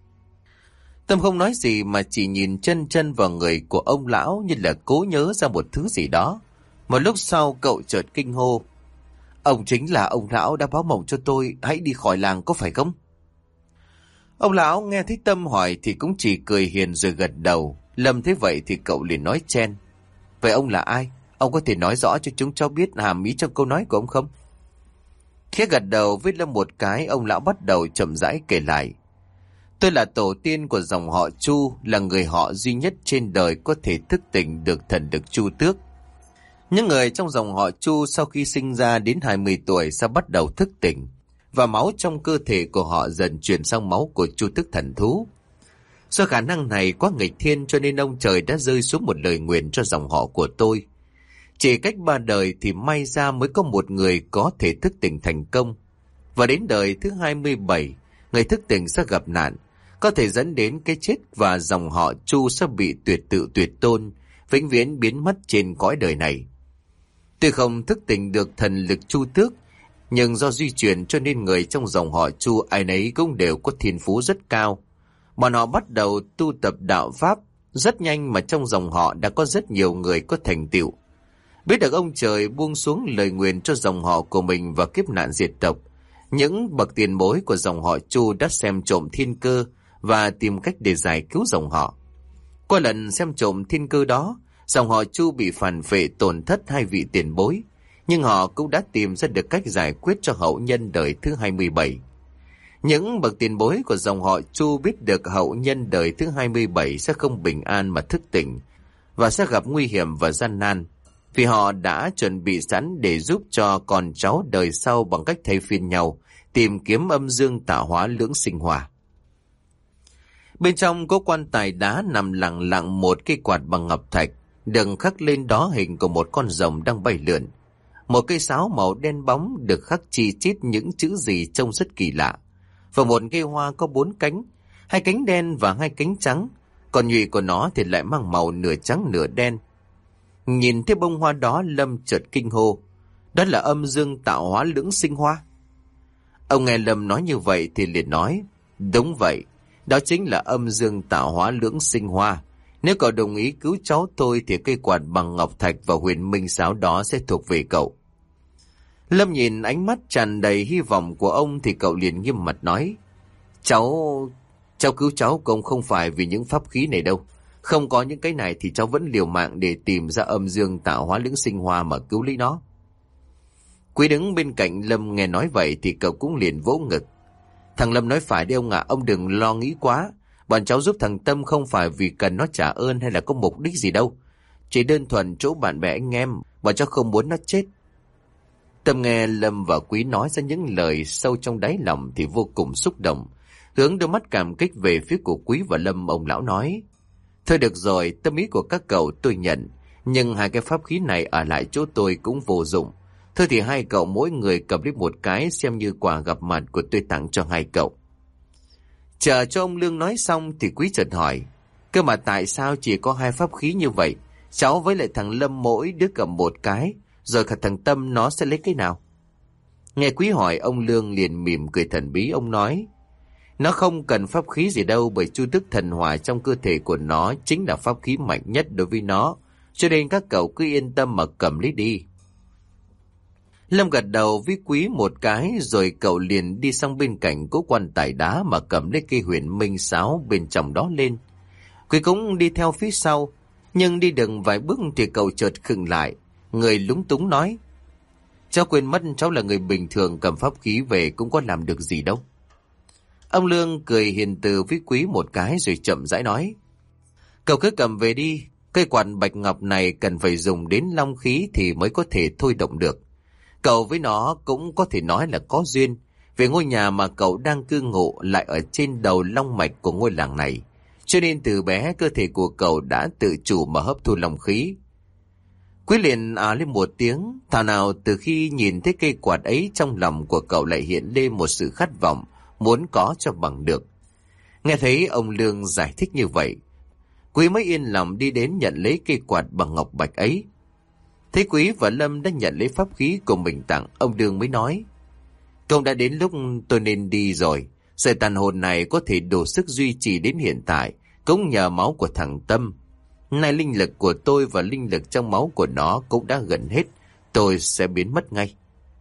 Tâm không nói gì mà chỉ nhìn chân chân vào người của ông lão như là cố nhớ ra một thứ gì đó. Một lúc sau cậu chợt kinh hô: Ông chính là ông lão đã báo mộng cho tôi hãy đi khỏi làng có phải không? Ông lão nghe thấy Tâm hỏi thì cũng chỉ cười hiền rồi gật đầu. Lâm thấy vậy thì cậu liền nói chen: Vậy ông là ai? Ông có thể nói rõ cho chúng cháu biết hàm ý trong câu nói của ông không? Khẽ gật đầu với Lâm một cái, ông lão bắt đầu chậm rãi kể lại: Tôi là tổ tiên của dòng họ Chu, là người họ duy nhất trên đời có thể thức tỉnh được thần lực Chu Tước. Những người trong dòng họ Chu sau khi sinh ra đến hai mươi tuổi sẽ bắt đầu thức tỉnh, và máu trong cơ thể của họ dần chuyển sang máu của Chu Tước thần thú. Do khả năng này quá nghịch thiên cho nên ông trời đã rơi xuống một lời nguyền cho dòng họ của tôi. Chỉ cách ba đời thì may ra mới có một người có thể thức tỉnh thành công. Và đến đời thứ hai mươi bảy, người thức tỉnh sẽ gặp nạn, có thể dẫn đến cái chết, và dòng họ Chu sẽ bị tuyệt tự tuyệt tôn, vĩnh viễn biến mất trên cõi đời này. Tuy không thức tỉnh được thần lực Chu Tước, nhưng do di truyền cho nên người trong dòng họ Chu ai nấy cũng đều có thiên phú rất cao. Bọn họ bắt đầu tu tập đạo pháp rất nhanh, mà trong dòng họ đã có rất nhiều người có thành tựu. Biết được ông trời buông xuống lời nguyền cho dòng họ của mình và kiếp nạn diệt tộc, những bậc tiền bối của dòng họ Chu đã xem trộm thiên cơ và tìm cách để giải cứu dòng họ. Qua lần xem trộm thiên cơ đó, dòng họ Chu bị phản phệ tổn thất hai vị tiền bối, nhưng họ cũng đã tìm ra được cách giải quyết cho hậu nhân đời thứ hai mươi bảy. Những bậc tiền bối của dòng họ Chu biết được hậu nhân đời thứ hai mươi bảy sẽ không bình an mà thức tỉnh, và sẽ gặp nguy hiểm và gian nan, vì họ đã chuẩn bị sẵn để giúp cho con cháu đời sau bằng cách thay phiên nhau tìm kiếm âm dương tạo hóa lưỡng sinh hoa. Bên trong có quan tài đá nằm lặng lặng một cây quạt bằng ngọc thạch, đừng khắc lên đó hình của một con rồng đang bay lượn. Một cây sáo màu đen bóng được khắc chi chít những chữ gì trông rất kỳ lạ. Và một cây hoa có bốn cánh, hai cánh đen và hai cánh trắng, còn nhụy của nó thì lại mang màu nửa trắng nửa đen. Nhìn thấy bông hoa đó, Lâm chợt kinh hô, đó là âm dương tạo hóa lưỡng sinh hoa. Ông nghe Lâm nói như vậy thì liền nói, đúng vậy, đó chính là âm dương tạo hóa lưỡng sinh hoa. Nếu cậu đồng ý cứu cháu tôi thì cây quạt bằng ngọc thạch và huyền minh sáo đó sẽ thuộc về cậu. Lâm nhìn ánh mắt tràn đầy hy vọng của ông thì cậu liền nghiêm mặt nói, Cháu... cháu cứu cháu cũng không phải vì những pháp khí này đâu. Không có những cái này thì cháu vẫn liều mạng để tìm ra âm dương tạo hóa lưỡng sinh hoa mà cứu lấy nó. Quý đứng bên cạnh Lâm nghe nói vậy thì cậu cũng liền vỗ ngực. Thằng Lâm nói phải đi ông ạ, ông đừng lo nghĩ quá. Bọn cháu giúp thằng Tâm không phải vì cần nó trả ơn hay là có mục đích gì đâu. Chỉ đơn thuần chỗ bạn bè anh em, bọn cháu không muốn nó chết. Tâm nghe Lâm và Quý nói ra những lời sâu trong đáy lòng thì vô cùng xúc động. Hướng đôi mắt cảm kích về phía của Quý và Lâm, ông lão nói, thôi được rồi, tâm ý của các cậu tôi nhận, nhưng hai cái pháp khí này ở lại chỗ tôi cũng vô dụng. Thôi thì hai cậu mỗi người cầm lấy một cái xem như quà gặp mặt của tôi tặng cho hai cậu. Chờ cho ông Lương nói xong thì Quý chợt hỏi, cơ mà tại sao chỉ có hai pháp khí như vậy? Cháu với lại thằng Lâm mỗi đứa cầm một cái, rồi cả thằng Tâm nó sẽ lấy cái nào? Nghe Quý hỏi, ông Lương liền mỉm cười thần bí, ông nói, nó không cần pháp khí gì đâu, bởi chu tước thần hỏa trong cơ thể của nó chính là pháp khí mạnh nhất đối với nó, cho nên các cậu cứ yên tâm mà cầm lấy đi. Lâm gật đầu với Quý một cái rồi cậu liền đi sang bên cạnh cố quan tài đá mà cầm lấy cây huyền minh sáo bên trong đó lên. Quý cũng đi theo phía sau, nhưng đi được vài bước thì cậu chợt khựng lại, người lúng túng nói, cháu quên mất cháu là người bình thường, cầm pháp khí về cũng có làm được gì đâu. Ông Lương cười hiền từ với Quý một cái rồi chậm rãi nói, cậu cứ cầm về đi, cây quạt bạch ngọc này cần phải dùng đến long khí thì mới có thể thôi động được. Cậu với nó cũng có thể nói là có duyên, vì ngôi nhà mà cậu đang cư ngụ lại ở trên đầu long mạch của ngôi làng này, cho nên từ bé cơ thể của cậu đã tự chủ mà hấp thu long khí. Quý liền à lên một tiếng, thảo nào từ khi nhìn thấy cây quạt ấy trong lòng của cậu lại hiện lên một sự khát vọng muốn có cho bằng được. Nghe thấy ông Lương giải thích như vậy, Quý mới yên lòng đi đến nhận lấy cây quạt bằng ngọc bạch ấy. Thấy Quý và Lâm đã nhận lấy pháp khí của mình tặng, ông Lương mới nói, công đã đến lúc tôi nên đi rồi. Sợi tàn hồn này có thể đủ sức duy trì đến hiện tại cũng nhờ máu của thằng Tâm. Nay linh lực của tôi và linh lực trong máu của nó cũng đã gần hết, tôi sẽ biến mất ngay.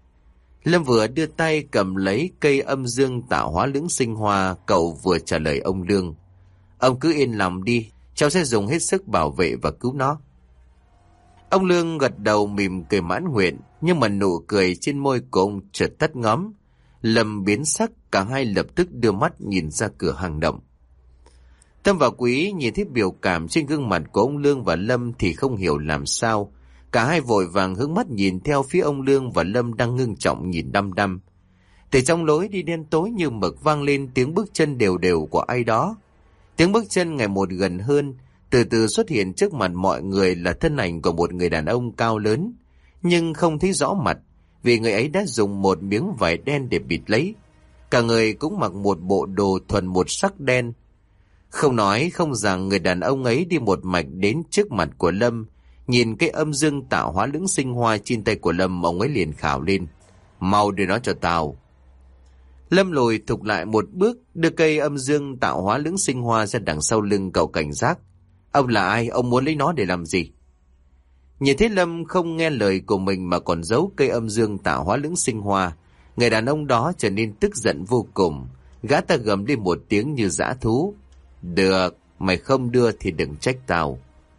Lâm vừa đưa tay cầm lấy cây âm dương tạo hóa lưỡng sinh hoa, cậu vừa trả lời ông Lương, ông cứ yên lòng đi, cháu sẽ dùng hết sức bảo vệ và cứu nó. Ông Lương gật đầu mỉm cười mãn nguyện, nhưng mà nụ cười trên môi của ông chợt tắt ngóm. Lâm biến sắc, cả hai lập tức đưa mắt nhìn ra cửa hang động. Tâm và Quý nhìn thấy biểu cảm trên gương mặt của ông Lương và Lâm thì không hiểu làm sao. Cả hai vội vàng hướng mắt nhìn theo phía ông Lương và Lâm đang ngưng trọng nhìn đăm đăm. Từ trong lối đi đen tối như mực vang lên tiếng bước chân đều đều của ai đó. Tiếng bước chân ngày một gần hơn, từ từ xuất hiện trước mặt mọi người là thân ảnh của một người đàn ông cao lớn, nhưng không thấy rõ mặt, vì người ấy đã dùng một miếng vải đen để bịt lấy. Cả người cũng mặc một bộ đồ thuần một sắc đen. Không nói không rằng người đàn ông ấy đi một mạch đến trước mặt của Lâm, nhìn cái âm dương tạo hóa lưỡng sinh hoa trên tay của Lâm, ông ấy liền khảo lên, mau đưa nó cho tao. Lâm lùi thục lại một bước, đưa cây âm dương tạo hóa lưỡng sinh hoa ra đằng sau lưng cậu cảnh giác. Ông là ai? Ông muốn lấy nó để làm gì? Nhìn thấy Lâm không nghe lời của mình mà còn giấu cây âm dương tạo hóa lưỡng sinh hoa, người đàn ông đó trở nên tức giận vô cùng. Gã ta gầm lên một tiếng như dã thú. Được, mày không đưa thì đừng trách tao.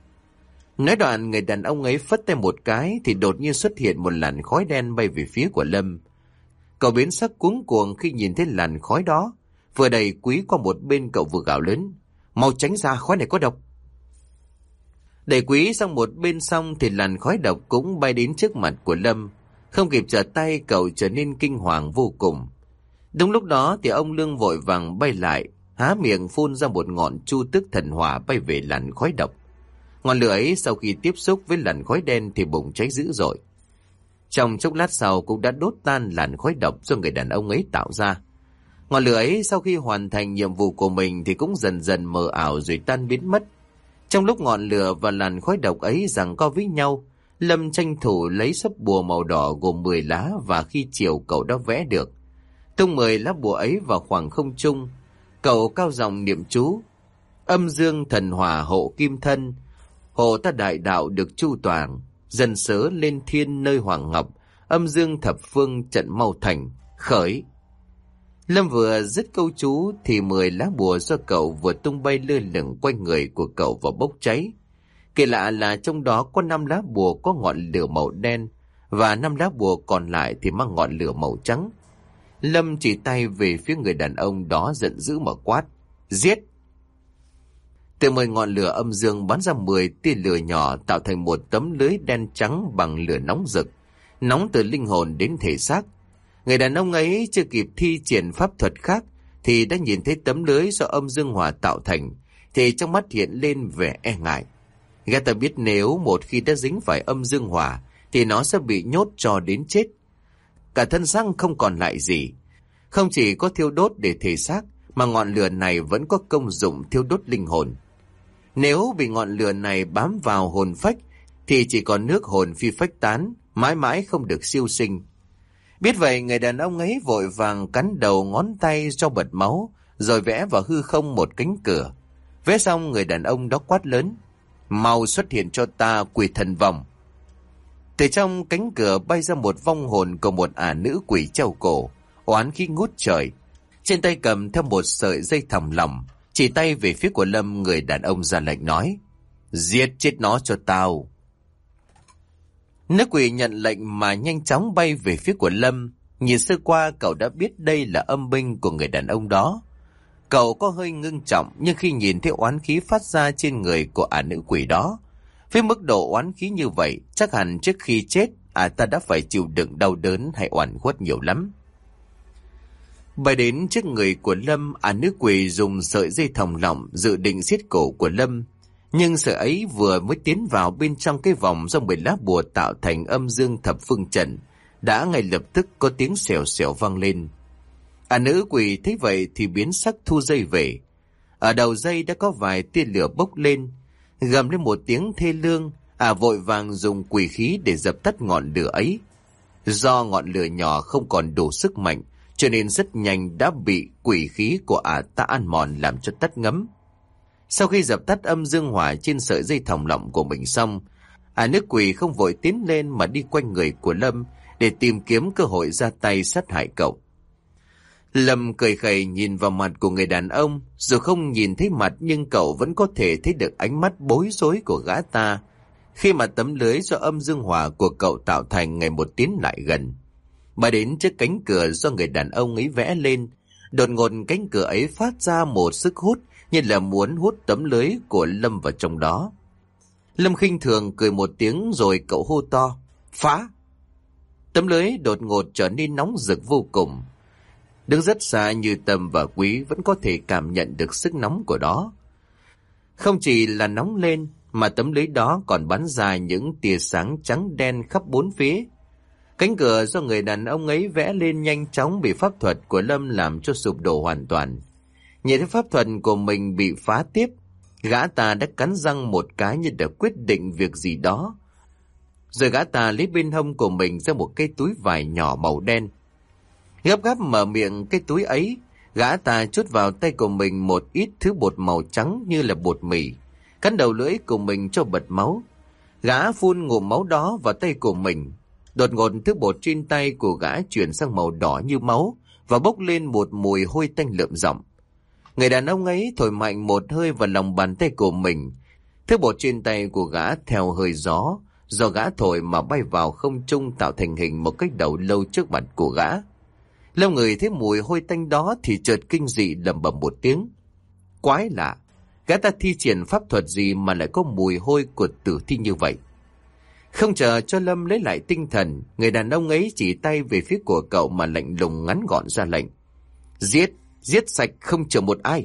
Nói đoạn, người đàn ông ấy phất tay một cái thì đột nhiên xuất hiện một làn khói đen bay về phía của Lâm. Cậu biến sắc cuống cuồng khi nhìn thấy làn khói đó. Vừa đầy Quý qua một bên, cậu vừa gào lớn, mau tránh ra, khói này có độc. Đẩy Quý sang một bên xong thì làn khói độc cũng bay đến trước mặt của Lâm. Không kịp trở tay, cậu trở nên kinh hoàng vô cùng. Đúng lúc đó thì ông Lương vội vàng bay lại, há miệng phun ra một ngọn chu tước thần hỏa bay về làn khói độc. Ngọn lửa ấy sau khi tiếp xúc với làn khói đen thì bùng cháy dữ dội. Trong chốc lát sau cũng đã đốt tan làn khói độc do người đàn ông ấy tạo ra. Ngọn lửa ấy sau khi hoàn thành nhiệm vụ của mình thì cũng dần dần mờ ảo rồi tan biến mất. Trong lúc ngọn lửa và làn khói độc ấy giằng co với nhau, Lâm tranh thủ lấy sấp bùa màu đỏ gồm mười lá và khi chiều cậu đã vẽ được. Tung mười lá bùa ấy vào khoảng không trung, cậu cao giọng niệm chú: âm dương thần hỏa hộ kim thân, hộ ta đại đạo được chu toàn, dần sớ lên thiên nơi hoàng ngọc, âm dương thập phương trận mau thành, khởi. Lâm vừa dứt câu chú thì mười lá bùa do cậu vừa tung bay lơ lửng quanh người của cậu và bốc cháy. Kỳ lạ là trong đó có năm lá bùa có ngọn lửa màu đen và năm lá bùa còn lại thì mang ngọn lửa màu trắng. Lâm chỉ tay về phía người đàn ông đó giận dữ mà quát: giết! Từ mười ngọn lửa âm dương bắn ra mười tia lửa nhỏ tạo thành một tấm lưới đen trắng bằng lửa nóng rực, nóng từ linh hồn đến thể xác. Người đàn ông ấy chưa kịp thi triển pháp thuật khác thì đã nhìn thấy tấm lưới do âm dương hỏa tạo thành, thì trong mắt hiện lên vẻ e ngại. Gã ta biết nếu một khi đã dính phải âm dương hỏa thì nó sẽ bị nhốt cho đến chết. Cả thân xác không còn lại gì. Không chỉ có thiêu đốt để thể xác, mà ngọn lửa này vẫn có công dụng thiêu đốt linh hồn. Nếu bị ngọn lửa này bám vào hồn phách thì chỉ còn nước hồn phi phách tán, mãi mãi không được siêu sinh. Biết vậy, người đàn ông ấy vội vàng cắn đầu ngón tay cho bật máu, rồi vẽ vào hư không một cánh cửa. Vẽ xong, người đàn ông đó quát lớn: mau xuất hiện cho ta, quỷ thần vòng! Từ trong cánh cửa bay ra một vong hồn của một ả nữ quỷ treo cổ, oán khí ngút trời. Trên tay cầm theo một sợi dây thòng lọng, chỉ tay về phía của Lâm. Người đàn ông ra lệnh nói: giết chết nó cho tao! Nữ quỷ nhận lệnh mà nhanh chóng bay về phía của Lâm. Nhìn sơ qua cậu đã biết đây là âm binh của người đàn ông đó. Cậu có hơi ngưng trọng, nhưng khi nhìn thấy oán khí phát ra trên người của ả nữ quỷ đó, với mức độ oán khí như vậy, chắc hẳn trước khi chết ả ta đã phải chịu đựng đau đớn hay oan khuất nhiều lắm. Bay đến trước người của Lâm, ả nữ quỷ dùng sợi dây thòng lọng dự định siết cổ của Lâm. Nhưng sợi ấy vừa mới tiến vào bên trong cái vòng do mười lá bùa tạo thành âm dương thập phương trận, đã ngay lập tức có tiếng xèo xèo vang lên. Ả nữ quỷ thấy vậy thì biến sắc thu dây về. Ở đầu dây đã có vài tia lửa bốc lên, gầm lên một tiếng thê lương. Ả vội vàng dùng quỷ khí để dập tắt ngọn lửa ấy. Do ngọn lửa nhỏ không còn đủ sức mạnh, cho nên rất nhanh đã bị quỷ khí của ả ta ăn mòn làm cho tắt ngấm. Sau khi dập tắt âm dương hỏa trên sợi dây thòng lọng của mình xong, ả nữ quỷ không vội tiến lên mà đi quanh người của Lâm để tìm kiếm cơ hội ra tay sát hại cậu. Lâm cười khẩy nhìn vào mặt của người đàn ông, dù không nhìn thấy mặt nhưng cậu vẫn có thể thấy được ánh mắt bối rối của gã ta khi mà tấm lưới do âm dương hỏa của cậu tạo thành ngày một tiến lại gần. Mà đến trước cánh cửa do người đàn ông ấy vẽ lên, đột ngột cánh cửa ấy phát ra một sức hút như là muốn hút tấm lưới của Lâm vào trong đó. Lâm khinh thường cười một tiếng rồi cậu hô to: phá! Tấm lưới đột ngột trở nên nóng rực vô cùng. Đứng rất xa Như Tâm và Quý vẫn có thể cảm nhận được sức nóng của đó. Không chỉ là nóng lên mà tấm lưới đó còn bắn ra những tia sáng trắng đen khắp bốn phía. Cánh cửa do người đàn ông ấy vẽ lên nhanh chóng bị pháp thuật của Lâm làm cho sụp đổ hoàn toàn. Nhìn thấy pháp thuật của mình bị phá tiếp, gã ta đã cắn răng một cái như đã quyết định việc gì đó. Rồi gã ta lấy bên hông của mình ra một cái túi vải nhỏ màu đen. Gấp gáp mở miệng cái túi ấy, gã ta trút vào tay của mình một ít thứ bột màu trắng như là bột mì, cắn đầu lưỡi của mình cho bật máu. Gã phun ngụm máu đó vào tay của mình. Đột ngột thứ bột trên tay của gã chuyển sang màu đỏ như máu và bốc lên một mùi hôi tanh lợm giọng. Người đàn ông ấy thổi mạnh một hơi vào lòng bàn tay của mình. Thứ bột trên tay của gã theo hơi gió, do gã thổi mà bay vào không trung tạo thành hình một cái đầu lâu trước mặt của gã. Lâu người thấy mùi hôi tanh đó thì chợt kinh dị lẩm bẩm một tiếng. Quái lạ, gã ta thi triển pháp thuật gì mà lại có mùi hôi của tử thi như vậy? Không chờ cho Lâm lấy lại tinh thần, người đàn ông ấy chỉ tay về phía của cậu mà lạnh lùng ngắn gọn ra lệnh: Giết, giết sạch không chừa một ai.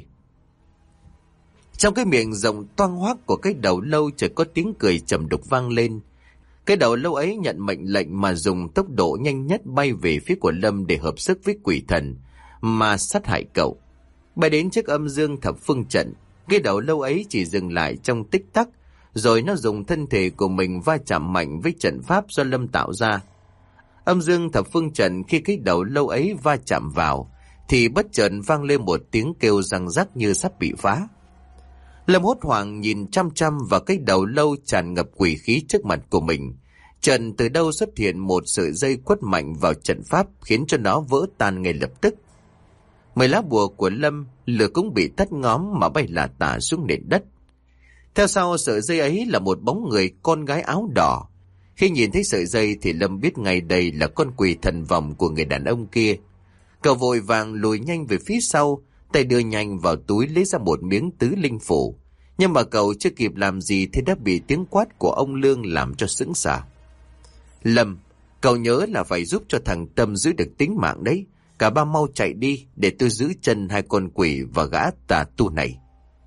Trong cái miệng rộng toang hoác của cái đầu lâu chợt có tiếng cười trầm đục vang lên. Cái đầu lâu ấy nhận mệnh lệnh mà dùng tốc độ nhanh nhất bay về phía của Lâm để hợp sức với quỷ thần mà sát hại cậu. Bay đến trước âm dương thập phương trận, cái đầu lâu ấy chỉ dừng lại trong tích tắc, rồi nó dùng thân thể của mình va chạm mạnh với trận pháp do Lâm tạo ra. Âm dương thập phương trận khi cái đầu lâu ấy va chạm vào thì bất chợt vang lên một tiếng kêu răng rắc như sắp bị phá. Lâm hốt hoảng nhìn chăm chăm vào cái đầu lâu tràn ngập quỷ khí trước mặt của mình. Trần từ đâu xuất hiện một sợi dây quất mạnh vào trận pháp khiến cho nó vỡ tan ngay lập tức. Mười lá bùa của Lâm lửa cũng bị tắt ngóm mà bay lả tả xuống nền đất. Theo sau sợi dây ấy là một bóng người con gái áo đỏ. Khi nhìn thấy sợi dây thì Lâm biết ngay đây là con quỷ thần vòng của người đàn ông kia. Cậu vội vàng lùi nhanh về phía sau, tay đưa nhanh vào túi lấy ra một miếng tứ linh phủ. Nhưng mà cậu chưa kịp làm gì thì đã bị tiếng quát của ông Lương làm cho sững sờ. Lâm, cậu nhớ là phải giúp cho thằng Tâm giữ được tính mạng đấy. Cả ba mau chạy đi để tôi giữ chân hai con quỷ và gã tà tu này.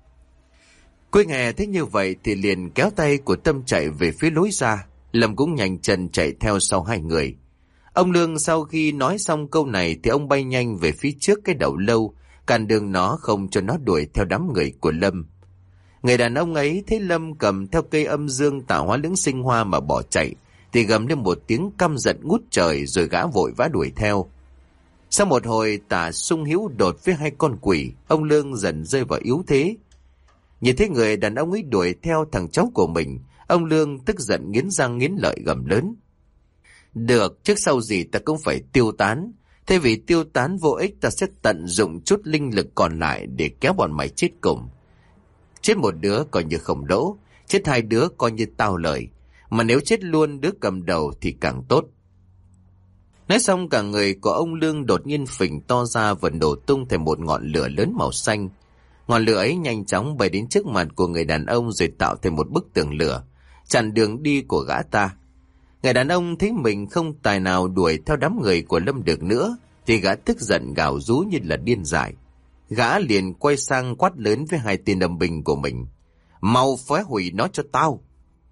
Quê nghe thấy như vậy thì liền kéo tay của Tâm chạy về phía lối ra. Lâm cũng nhanh chân chạy theo sau hai người. Ông Lương sau khi nói xong câu này thì ông bay nhanh về phía trước cái đầu lâu, cản đường nó không cho nó đuổi theo đám người của Lâm. Người đàn ông ấy thấy Lâm cầm theo cây âm dương tạo hóa lưỡng sinh hoa mà bỏ chạy thì gầm lên một tiếng căm giận ngút trời rồi gã vội vã đuổi theo. Sau một hồi tả xung hữu đột với hai con quỷ, ông Lương dần rơi vào yếu thế. Nhìn thấy người đàn ông ấy đuổi theo thằng cháu của mình, ông Lương tức giận nghiến răng nghiến lợi gầm lớn. Được, trước sau gì ta cũng phải tiêu tán. Thế vì tiêu tán vô ích ta sẽ tận dụng chút linh lực còn lại để kéo bọn mày chết cùng. Chết một đứa coi như không lỗ, chết hai đứa coi như tao lợi. Mà nếu chết luôn đứa cầm đầu thì càng tốt. Nói xong cả người của ông Lương đột nhiên phình to ra và nổ tung thành một ngọn lửa lớn màu xanh. Ngọn lửa ấy nhanh chóng bay đến trước mặt của người đàn ông rồi tạo thành một bức tường lửa, chặn đường đi của gã ta. Người đàn ông thấy mình không tài nào đuổi theo đám người của Lâm được nữa thì gã tức giận gào rú như là điên dại. Gã liền quay sang quát lớn với hai tên âm binh của mình. Mau phá hủy nó cho tao.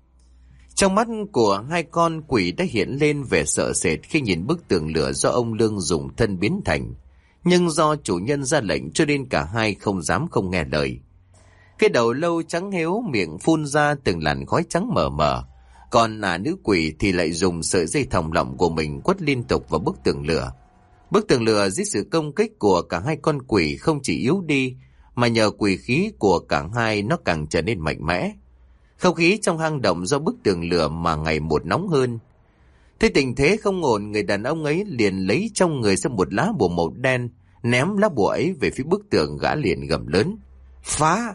Trong mắt của hai con quỷ đã hiện lên vẻ sợ sệt khi nhìn bức tường lửa do ông Lương dùng thân biến thành. Nhưng do chủ nhân ra lệnh cho nên cả hai không dám không nghe lời. Cái đầu lâu trắng héo miệng phun ra từng làn khói trắng mờ mờ. Còn ả nữ quỷ thì lại dùng sợi dây thòng lọng của mình quất liên tục vào bức tường lửa. Bức tường lửa dưới sự công kích của cả hai con quỷ không chỉ yếu đi, mà nhờ quỷ khí của cả hai nó càng trở nên mạnh mẽ. Không khí trong hang động do bức tường lửa mà ngày một nóng hơn. Thấy tình thế không ổn, người đàn ông ấy liền lấy trong người ra một lá bùa màu đen, ném lá bùa ấy về phía bức tường. Gã liền gầm lớn. Phá!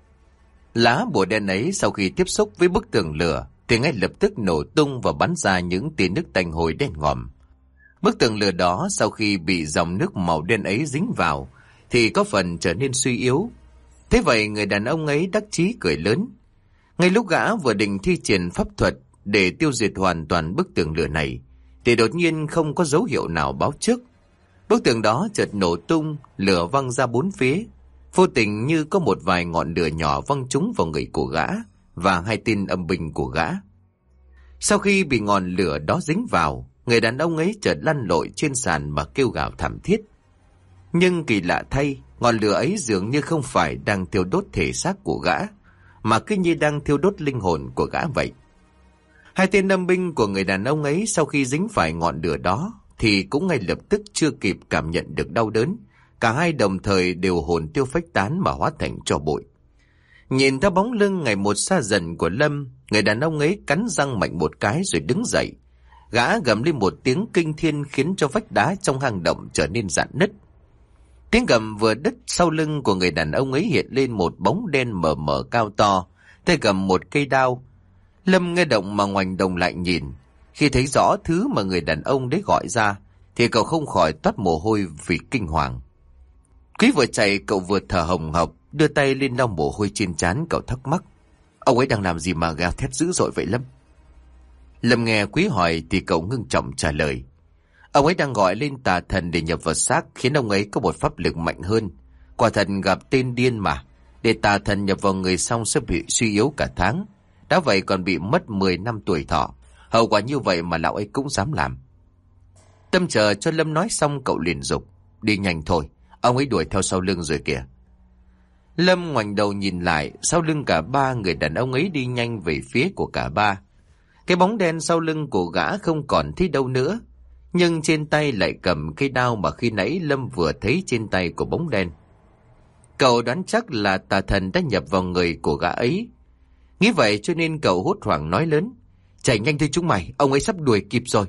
Lá bùa đen ấy sau khi tiếp xúc với bức tường lửa thì ngay lập tức nổ tung và bắn ra những tia nước tanh hôi đen ngòm. Bức tường lửa đó sau khi bị dòng nước màu đen ấy dính vào thì có phần trở nên suy yếu. Thế vậy người đàn ông ấy đắc chí cười lớn. Ngay lúc gã vừa định thi triển pháp thuật để tiêu diệt hoàn toàn bức tường lửa này thì đột nhiên không có dấu hiệu nào báo trước. Bức tường đó chợt nổ tung, lửa văng ra bốn phía. Vô tình như có một vài ngọn lửa nhỏ văng trúng vào người của gã và hai tên âm binh của gã. Sau khi bị ngọn lửa đó dính vào, người đàn ông ấy chợt lăn lội trên sàn mà kêu gào thảm thiết. Nhưng kỳ lạ thay, ngọn lửa ấy dường như không phải đang thiêu đốt thể xác của gã, mà cứ như đang thiêu đốt linh hồn của gã vậy. Hai tên âm binh của người đàn ông ấy sau khi dính phải ngọn lửa đó thì cũng ngay lập tức chưa kịp cảm nhận được đau đớn. Cả hai đồng thời đều hồn tiêu phách tán mà hóa thành tro bụi. Nhìn theo bóng lưng ngày một xa dần của Lâm, người đàn ông ấy cắn răng mạnh một cái rồi đứng dậy. Gã gầm lên một tiếng kinh thiên khiến cho vách đá trong hang động trở nên rạn nứt. Tiếng gầm vừa đứt, sau lưng của người đàn ông ấy hiện lên một bóng đen mờ mờ cao to, tay cầm một cây đao. Lâm nghe động mà ngoảnh đầu lại nhìn. Khi thấy rõ thứ mà người đàn ông đấy gọi ra thì cậu không khỏi toát mồ hôi vì kinh hoàng. Quý vừa chạy cậu vừa thở hồng hộc, đưa tay lên lau mồ hôi trên trán. Cậu thắc mắc, ông ấy đang làm gì mà gào thét dữ dội vậy Lâm? Lâm nghe Quý hỏi thì cậu ngưng trọng trả lời. Ông ấy đang gọi lên tà thần để nhập vào xác, khiến ông ấy có một pháp lực mạnh hơn. Quả thật gặp tên điên mà. Để tà thần nhập vào người xong sẽ bị suy yếu cả tháng. Đã vậy còn bị mất mười năm tuổi thọ. Hậu quả như vậy mà lão ấy cũng dám làm. Tâm chờ cho Lâm nói xong, cậu liền dục: đi nhanh thôi, ông ấy đuổi theo sau lưng rồi kìa. Lâm ngoảnh đầu nhìn lại, sau lưng cả ba người đàn ông ấy đi nhanh về phía của cả ba. Cái bóng đen sau lưng của gã không còn thấy đâu nữa, nhưng trên tay lại cầm cây đao mà khi nãy Lâm vừa thấy trên tay của bóng đen. Cậu đoán chắc là tà thần đã nhập vào người của gã ấy. Nghĩ vậy cho nên cậu hốt hoảng nói lớn: chạy nhanh thôi chúng mày, ông ấy sắp đuổi kịp rồi.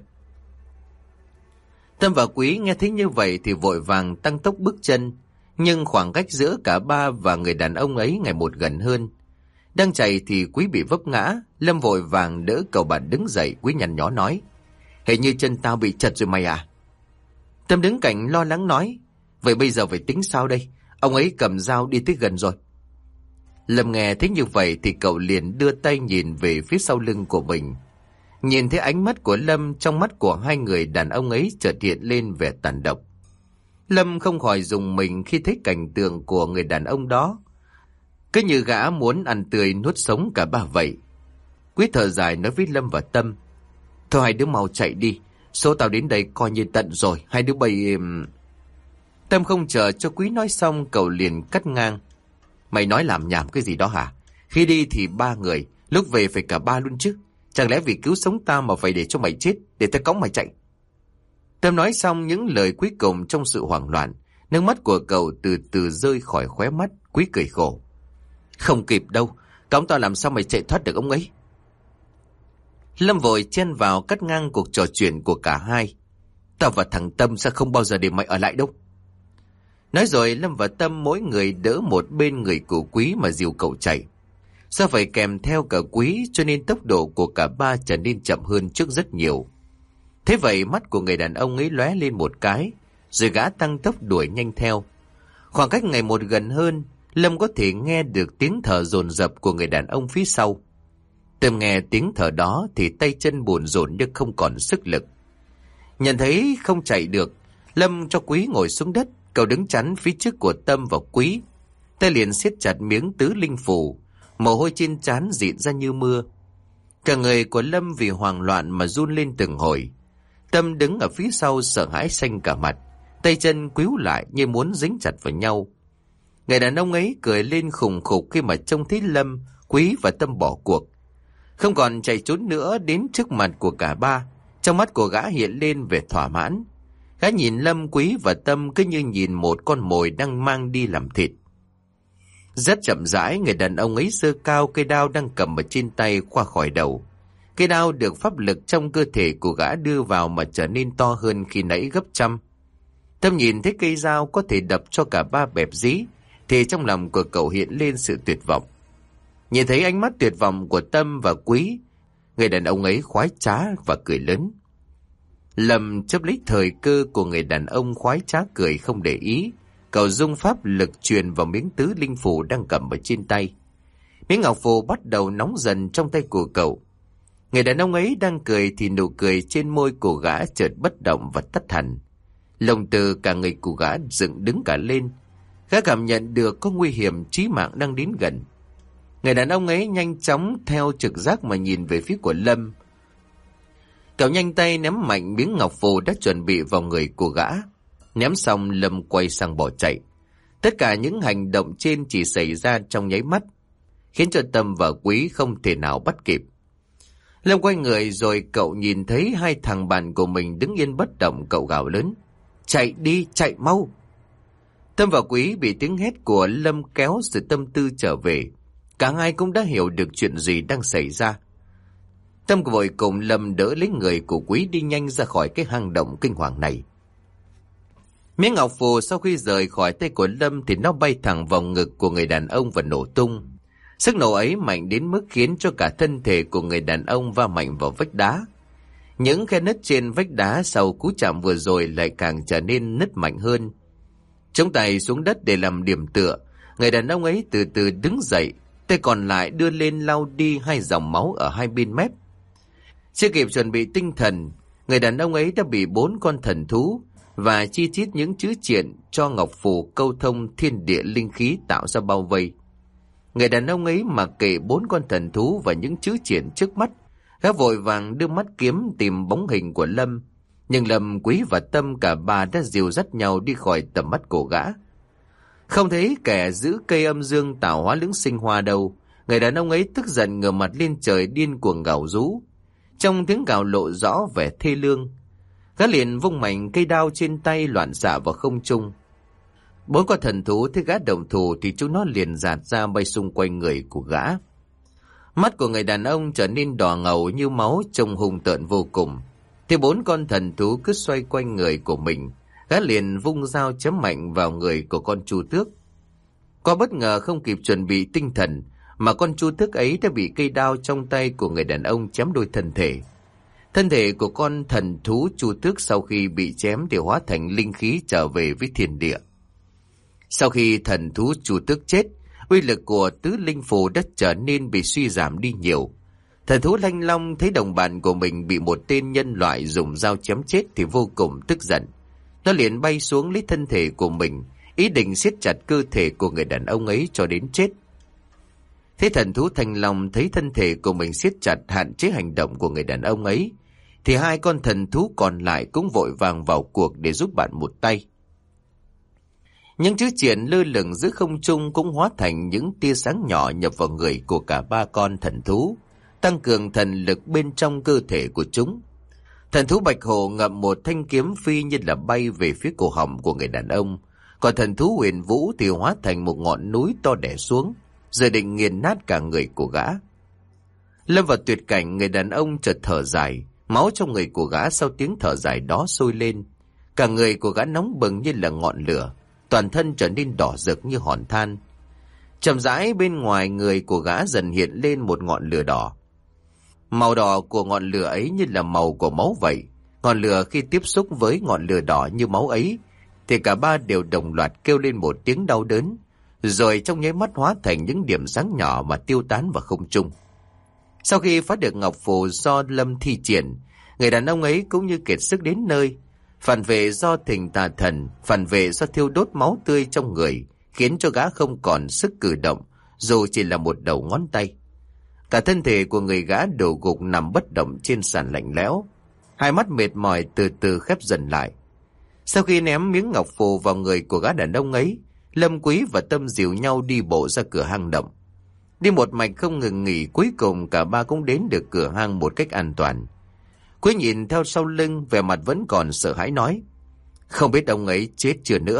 Tâm và Quý nghe thấy như vậy thì vội vàng tăng tốc bước chân, nhưng khoảng cách giữa cả ba và người đàn ông ấy ngày một gần hơn. Đang chạy thì Quý bị vấp ngã. Lâm vội vàng đỡ cậu bạn đứng dậy. Quý nhăn nhó nói: hình như chân tao bị chật rồi mày à. Tâm đứng cạnh lo lắng nói: vậy bây giờ phải tính sao đây, ông ấy cầm dao đi tới gần rồi. Lâm nghe thấy như vậy thì cậu liền đưa tay nhìn về phía sau lưng của mình. Nhìn thấy ánh mắt của Lâm, trong mắt của hai người đàn ông ấy chợt hiện lên vẻ tàn độc. Lâm không khỏi rùng mình khi thấy cảnh tượng của người đàn ông đó, cứ như gã muốn ăn tươi nuốt sống cả ba vậy. Quý thở dài nói với Lâm và Tâm: thôi hai đứa mau chạy đi, số tao đến đây coi như tận rồi, hai đứa bay... Tâm không chờ cho Quý nói xong, cậu liền cắt ngang: mày nói làm nhảm cái gì đó hả? Khi đi thì ba người, lúc về phải cả ba luôn chứ. Chẳng lẽ vì cứu sống tao mà phải để cho mày chết, để tao cõng mày chạy? Tâm nói xong những lời cuối cùng trong sự hoảng loạn, nước mắt của cậu từ từ rơi khỏi khóe mắt. Quý cười khổ: không kịp đâu, cõng tao làm sao mày chạy thoát được ông ấy. Lâm vội chen vào cắt ngang cuộc trò chuyện của cả hai: tao và thằng Tâm sẽ không bao giờ để mày ở lại đâu. Nói rồi Lâm và Tâm mỗi người đỡ một bên người của Quý mà dìu cậu chạy. Do phải kèm theo cả Quý cho nên tốc độ của cả ba trở nên chậm hơn trước rất nhiều. Thế vậy mắt của người đàn ông ấy lóe lên một cái, rồi gã tăng tốc đuổi nhanh theo. Khoảng cách ngày một gần hơn, Lâm có thể nghe được tiếng thở dồn dập của người đàn ông phía sau. Tâm nghe tiếng thở đó thì tay chân buồn rộn nhưng không còn sức lực. Nhận thấy không chạy được, Lâm cho Quý ngồi xuống đất. Cậu đứng chắn phía trước của Tâm và Quý, tay liền siết chặt miếng tứ linh phù, mồ hôi trên trán rịn ra như mưa. Cả người của Lâm vì hoảng loạn mà run lên từng hồi. Tâm đứng ở phía sau sợ hãi xanh cả mặt, tay chân quíu lại như muốn dính chặt vào nhau. Người đàn ông ấy cười lên khùng khục khi mà trông thấy Lâm, Quý và Tâm bỏ cuộc, không còn chạy trốn nữa. Đến trước mặt của cả ba, trong mắt của gã hiện lên vẻ thỏa mãn. Gã nhìn Lâm, Quý và Tâm cứ như nhìn một con mồi đang mang đi làm thịt. Rất chậm rãi, người đàn ông ấy giơ cao cây đao đang cầm ở trên tay qua khỏi đầu. Cây đao được pháp lực trong cơ thể của gã đưa vào mà trở nên to hơn khi nãy gấp trăm. Tâm nhìn thấy cây dao có thể đập cho cả ba bẹp dí, thì trong lòng của cậu hiện lên sự tuyệt vọng. Nhìn thấy ánh mắt tuyệt vọng của Tâm và Quý, người đàn ông ấy khoái trá và cười lớn. Lâm chấp lấy thời cơ của người đàn ông khoái trá cười không để ý, cậu dung pháp lực truyền vào miếng tứ linh phù đang cầm ở trên tay. Miếng ngọc phù bắt đầu nóng dần trong tay của cậu. Người đàn ông ấy đang cười thì nụ cười trên môi của gã chợt bất động và tắt hẳn. Lồng từ cả người của gã dựng đứng cả lên. Gã cảm nhận được có nguy hiểm chí mạng đang đến gần. Người đàn ông ấy nhanh chóng theo trực giác mà nhìn về phía của Lâm. Cậu nhanh tay ném mạnh miếng ngọc phù đã chuẩn bị vào người của gã. Ném xong Lâm quay sang bỏ chạy. Tất cả những hành động trên chỉ xảy ra trong nháy mắt, khiến cho Tâm và Quý không thể nào bắt kịp. Lâm quay người rồi cậu nhìn thấy hai thằng bạn của mình đứng yên bất động. Cậu gào lớn: chạy đi, chạy mau. Tâm và Quý bị tiếng hét của Lâm kéo sự tâm tư trở về. Cả hai cũng đã hiểu được chuyện gì đang xảy ra. Tâm vội cùng Lâm đỡ lấy người của Quý đi nhanh ra khỏi cái hang động kinh hoàng này. Miếng ngọc phù sau khi rời khỏi tay của Lâm thì nó bay thẳng vào ngực của người đàn ông và nổ tung. Sức nổ ấy mạnh đến mức khiến cho cả thân thể của người đàn ông va mạnh vào vách đá. Những khe nứt trên vách đá sau cú chạm vừa rồi lại càng trở nên nứt mạnh hơn. Chống tay xuống đất để làm điểm tựa, người đàn ông ấy từ từ đứng dậy, tay còn lại đưa lên lau đi hai dòng máu ở hai bên mép. Chưa kịp chuẩn bị tinh thần, Người đàn ông ấy đã bị bốn con thần thú và chi chít những chữ triện cho ngọc phù câu thông thiên địa linh khí tạo ra bao vây. Người đàn ông ấy mặc kệ bốn con thần thú và những chữ triện trước mắt, gã vội vàng đưa mắt kiếm tìm bóng hình của Lâm. Nhưng Lâm, Quý và Tâm cả ba đã dìu dắt nhau đi khỏi tầm mắt của gã. Không thấy kẻ giữ cây âm dương tạo hóa lưỡng sinh hoa đâu. Người đàn ông ấy tức giận ngửa mặt lên trời điên cuồng gào rú. Trong tiếng gào lộ rõ vẻ thê lương. Gã liền vung mạnh cây đao trên tay loạn xạ vào không trung. Bốn con thần thú thấy gã động thủ thì chúng nó liền giạt ra bay xung quanh người của gã. Mắt của người đàn ông trở nên đỏ ngầu như máu, trông hung tợn vô cùng. Thì bốn con thần thú cứ xoay quanh người của mình, gã liền vung dao chém mạnh vào người của con chu tước. Qua bất ngờ không kịp chuẩn bị tinh thần, mà con chu tước ấy đã bị cây đao trong tay của người đàn ông chém đôi thân thể. Thân thể của con thần thú chu tước sau khi bị chém thì hóa thành linh khí trở về với thiên địa. Sau khi thần thú chu tước chết, uy lực của tứ linh phù đã trở nên bị suy giảm đi nhiều. Thần thú Lanh Long thấy đồng bạn của mình bị một tên nhân loại dùng dao chém chết thì vô cùng tức giận. Nó liền bay xuống lấy thân thể của mình, ý định siết chặt cơ thể của người đàn ông ấy cho đến chết. Thế thần thú Thanh Long thấy thân thể của mình siết chặt hạn chế hành động của người đàn ông ấy, thì hai con thần thú còn lại cũng vội vàng vào cuộc để giúp bạn một tay. Những chữ triện lơ lửng giữa không trung cũng hóa thành những tia sáng nhỏ nhập vào người của cả ba con thần thú, tăng cường thần lực bên trong cơ thể của chúng. Thần thú Bạch Hổ ngậm một thanh kiếm phi như là bay về phía cổ họng của người đàn ông, còn thần thú Huyền Vũ thì hóa thành một ngọn núi to đè xuống, dự định nghiền nát cả người của gã. Lâm vào tuyệt cảnh, người đàn ông chợt thở dài, máu trong người của gã sau tiếng thở dài đó sôi lên. Cả người của gã nóng bừng như là ngọn lửa, toàn thân trở nên đỏ rực như hòn than. Chậm rãi bên ngoài người của gã dần hiện lên một ngọn lửa đỏ. Màu đỏ của ngọn lửa ấy như là màu của máu vậy. Ngọn lửa khi tiếp xúc với ngọn lửa đỏ như máu ấy thì cả ba đều đồng loạt kêu lên một tiếng đau đớn, rồi trong nháy mắt hóa thành những điểm sáng nhỏ mà tiêu tán vào không trung. Sau khi phá được ngọc phù do Lâm thi triển, người đàn ông ấy cũng như kiệt sức đến nơi. Phản vệ do thỉnh tà thần, phản vệ do thiêu đốt máu tươi trong người, khiến cho gã không còn sức cử động, dù chỉ là một đầu ngón tay. Cả thân thể của người gã đổ gục nằm bất động trên sàn lạnh lẽo, hai mắt mệt mỏi từ từ khép dần lại. Sau khi ném miếng ngọc phù vào người của gã đàn ông ấy, Lâm, Quý và Tâm dìu nhau đi bộ ra cửa hang động. Đi một mạch không ngừng nghỉ, cuối cùng cả ba cũng đến được cửa hang một cách an toàn. Quý nhìn theo sau lưng, vẻ mặt vẫn còn sợ hãi nói: "Không biết ông ấy chết chưa nữa?"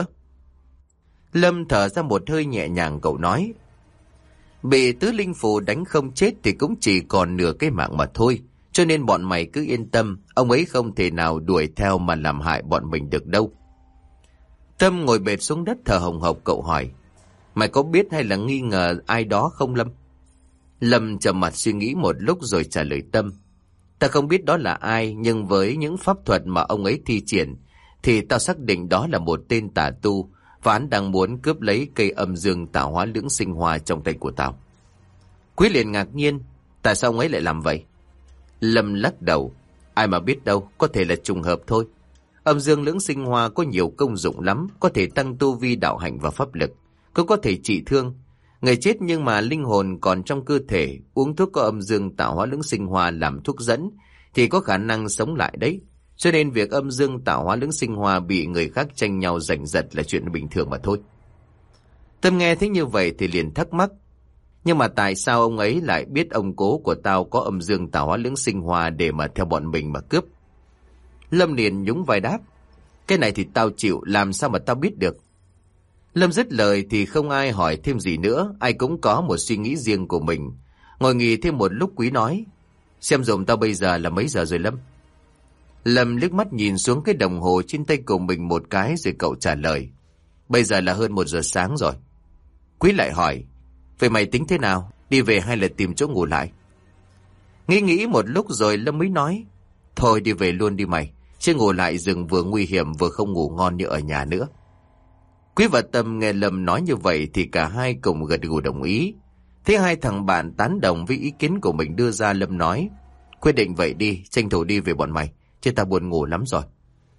Lâm thở ra một hơi nhẹ nhàng, cậu nói: "Bị tứ linh phù đánh không chết thì cũng chỉ còn nửa cái mạng mà thôi, cho nên bọn mày cứ yên tâm, ông ấy không thể nào đuổi theo mà làm hại bọn mình được đâu." Tâm ngồi bệt xuống đất thở hồng hộc, cậu hỏi: "Mày có biết hay là nghi ngờ ai đó không Lâm?" Lâm trầm mặt suy nghĩ một lúc rồi trả lời Tâm: "Ta không biết đó là ai, nhưng với những pháp thuật mà ông ấy thi triển thì tao xác định đó là một tên tà tu, và hắn đang muốn cướp lấy cây âm dương tạo hóa lưỡng sinh hoa trong tay của tao." Quý liền ngạc nhiên: "Tại sao ông ấy lại làm vậy?" Lâm lắc đầu: "Ai mà biết đâu, có thể là trùng hợp thôi. Âm dương lưỡng sinh hoa có nhiều công dụng lắm, có thể tăng tu vi đạo hạnh và pháp lực, cũng có thể trị thương. Người chết nhưng mà linh hồn còn trong cơ thể, uống thuốc có âm dương tạo hóa lưỡng sinh hoa làm thuốc dẫn thì có khả năng sống lại đấy. Cho nên việc âm dương tạo hóa lưỡng sinh hoa bị người khác tranh nhau giành giật là chuyện bình thường mà thôi." Tâm nghe thấy như vậy thì liền thắc mắc: "Nhưng mà tại sao ông ấy lại biết ông cố của tao có âm dương tạo hóa lưỡng sinh hoa để mà theo bọn mình mà cướp?" Lâm liền nhún vai đáp: "Cái này thì tao chịu, làm sao mà tao biết được." Lâm dứt lời thì không ai hỏi thêm gì nữa, ai cũng có một suy nghĩ riêng của mình. Ngồi nghỉ thêm một lúc, Quý nói: "Xem dùm tao bây giờ là mấy giờ rồi Lâm?" Lâm liếc mắt nhìn xuống cái đồng hồ trên tay của mình một cái rồi cậu trả lời: "Bây giờ là hơn một giờ sáng rồi." Quý lại hỏi: "Vậy mày tính thế nào? Đi về hay là tìm chỗ ngủ lại?" Nghĩ nghĩ một lúc rồi Lâm mới nói: "Thôi đi về luôn đi mày, chứ ngủ lại rừng vừa nguy hiểm vừa không ngủ ngon như ở nhà nữa." Quý và Tâm nghe Lâm nói như vậy thì cả hai cùng gật gù đồng ý. Thế hai thằng bạn tán đồng với ý kiến của mình đưa ra, Lâm nói: "Quyết định vậy đi, tranh thủ đi về bọn mày, chứ ta buồn ngủ lắm rồi.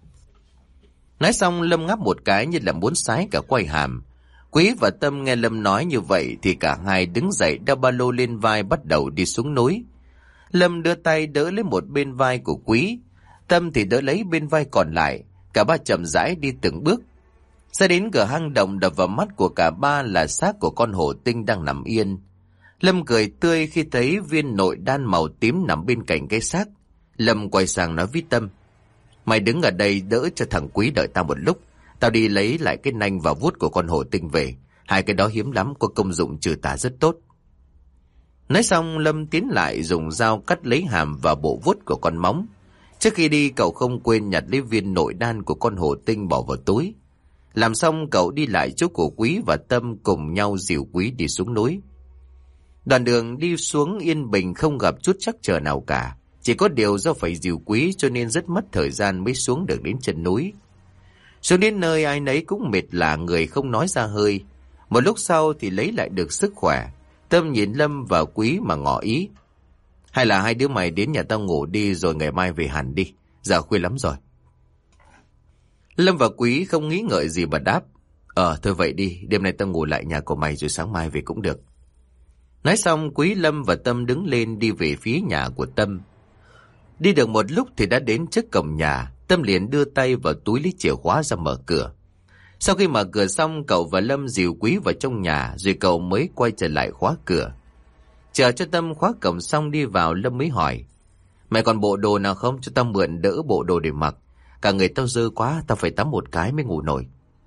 Nói xong Lâm ngáp một cái như là muốn sái cả quai hàm. Quý và Tâm nghe Lâm nói như vậy thì cả hai đứng dậy đeo ba lô lên vai bắt đầu đi xuống núi. Lâm đưa tay đỡ lấy một bên vai của Quý, Tâm thì đỡ lấy bên vai còn lại. Cả ba chậm rãi đi từng bước. Ra đến cửa hang động, đập vào mắt của cả ba là xác của con hổ tinh đang nằm yên. Lâm cười tươi khi thấy viên nội đan màu tím nằm bên cạnh cái xác. Lâm quay sang nói với Tâm: mày đứng ở đây đỡ cho thằng Quý đợi tao một lúc. Tao đi lấy lại cái nanh và vuốt của con hổ tinh về. Hai cái đó hiếm lắm, có công dụng trừ tà rất tốt. Nói xong Lâm tiến lại dùng dao cắt lấy hàm và bộ vuốt của con móng. Trước khi đi cậu không quên nhặt lấy viên nội đan của con hổ tinh bỏ vào túi. Làm xong cậu đi lại chỗ của Quý và Tâm cùng nhau dìu Quý đi xuống núi. Đoạn đường đi xuống yên bình, không gặp chút trắc trở nào cả. Chỉ có điều do phải dìu Quý cho nên rất mất thời gian mới xuống được đến chân núi. Xuống đến nơi ai nấy cũng mệt lả người, không nói ra hơi. Một lúc sau thì lấy lại được sức khỏe. Tâm nhìn Lâm và Quý mà ngỏ ý: hay là hai đứa mày đến nhà tao ngủ đi rồi ngày mai về hẳn đi, giờ khuya lắm rồi. Lâm và Quý không nghĩ ngợi gì mà đáp: Ờ thôi vậy đi, đêm nay tao ngủ lại nhà của mày rồi sáng mai về cũng được. Nói xong Quý, Lâm và Tâm đứng lên đi về phía nhà của Tâm. Đi được một lúc thì đã đến trước cổng nhà. Tâm liền đưa tay vào túi lấy chìa khóa ra mở cửa. Sau khi mở cửa xong, cậu và Lâm dìu Quý vào trong nhà, rồi cậu mới quay trở lại khóa cửa. Chờ cho Tâm khóa cổng xong đi vào, Lâm mới hỏi: mày còn bộ đồ nào không, cho tao mượn đỡ bộ đồ để mặc. Cả người tao dơ quá, tao phải tắm một cái mới ngủ nổi.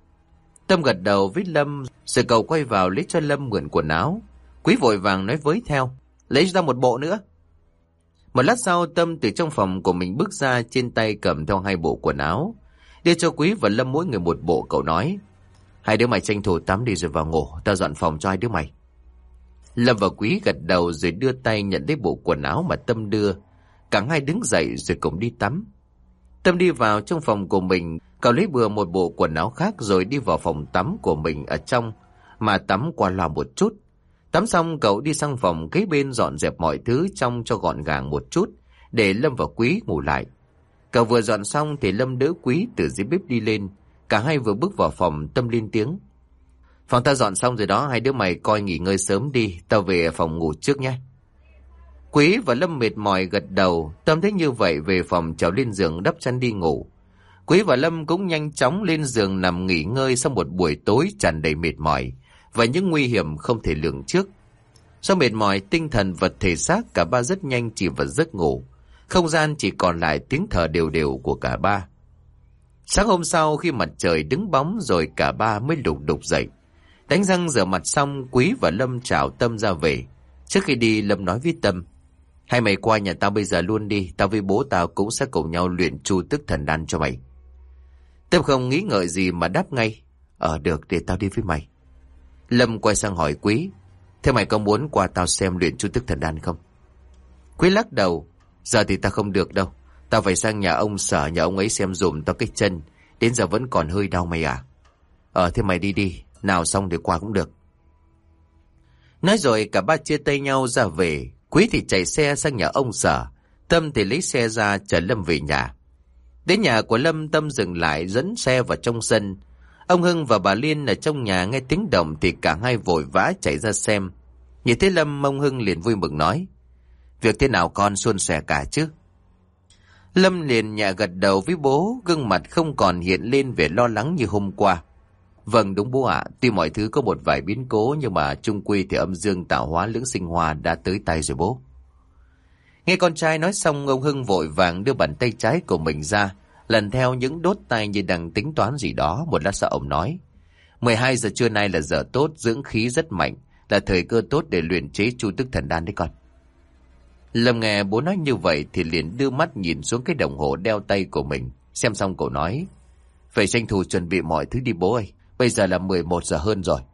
Tâm gật đầu với Lâm, rồi cậu quay vào lấy cho Lâm mượn quần áo. Quý vội vàng nói với theo: lấy cho tao một bộ nữa. Một lát sau, Tâm từ trong phòng của mình bước ra, trên tay cầm theo hai bộ quần áo, đưa cho Quý và Lâm mỗi người một bộ. Cậu nói: hai đứa mày tranh thủ tắm đi rồi vào ngủ, tao dọn phòng cho hai đứa mày. Lâm và Quý gật đầu rồi đưa tay nhận lấy bộ quần áo mà Tâm đưa. Cả hai đứng dậy rồi cùng đi tắm. Tâm đi vào trong phòng của mình, cậu lấy bừa một bộ quần áo khác rồi đi vào phòng tắm của mình ở trong mà tắm qua loa một chút. Tắm xong cậu đi sang phòng kế bên dọn dẹp mọi thứ trong cho gọn gàng một chút, để Lâm và Quý ngủ lại. Cậu vừa dọn xong thì Lâm đỡ Quý từ dưới bếp đi lên. Cả hai vừa bước vào phòng, Tâm lên tiếng: phòng tao dọn xong rồi đó, hai đứa mày coi nghỉ ngơi sớm đi, tao về phòng ngủ trước nhé. Quý và Lâm mệt mỏi gật đầu. Tâm thấy như vậy về phòng trèo lên giường đắp chăn đi ngủ. Quý và Lâm cũng nhanh chóng lên giường nằm nghỉ ngơi sau một buổi tối tràn đầy mệt mỏi và những nguy hiểm không thể lường trước. Do mệt mỏi tinh thần và thể xác, cả ba rất nhanh chìm vào giấc ngủ. Không gian chỉ còn lại tiếng thở đều đều của cả ba. Sáng hôm sau khi mặt trời đứng bóng rồi, cả ba mới lục đục dậy. Đánh răng rửa mặt xong, Quý và Lâm chào Tâm ra về. Trước khi đi, Lâm nói với Tâm: hai mày qua nhà tao bây giờ luôn đi, tao với bố tao cũng sẽ cùng nhau luyện chu tức thần đan cho mày. Tâm không nghĩ ngợi gì mà đáp ngay: Ờ được, để tao đi với mày. Lâm quay sang hỏi Quý: thế mày có muốn qua tao xem luyện chu tức thần đan không? Quý lắc đầu: giờ thì tao không được đâu, tao phải sang nhà ông Sở, nhà ông ấy xem dùm tao cái chân, đến giờ vẫn còn hơi đau mày à. Ờ thế mày đi đi, nào xong để qua cũng được. Nói rồi cả ba chia tay nhau ra về. Quý thì chạy xe sang nhà ông Sở, Tâm thì lấy xe ra chở Lâm về nhà. Đến nhà của Lâm, Tâm dừng lại dẫn xe vào trong sân. Ông Hưng và bà Liên ở trong nhà nghe tiếng động thì cả hai vội vã chạy ra xem. Nhìn thấy Lâm, ông Hưng liền vui mừng nói: việc thế nào con, suôn sẻ cả chứ? Lâm liền nhẹ gật đầu với bố, gương mặt không còn hiện lên vẻ lo lắng như hôm qua. Vâng đúng bố ạ, tuy mọi thứ có một vài biến cố nhưng mà chung quy thì âm dương tạo hóa lưỡng sinh hoa đã tới tay rồi bố. Nghe con trai nói xong, ông Hưng vội vàng đưa bàn tay trái của mình ra, lần theo những đốt tay như đang tính toán gì đó. Một lát sau ông nói: mười hai giờ trưa nay là giờ tốt, dưỡng khí rất mạnh, là thời cơ tốt để luyện chế chu tức thần đan đấy con. Lâm nghe bố nói như vậy thì liền đưa mắt nhìn xuống cái đồng hồ đeo tay của mình. Xem xong cậu nói: phải tranh thủ chuẩn bị mọi thứ đi bố ơi, bây giờ là mười một giờ hơn rồi.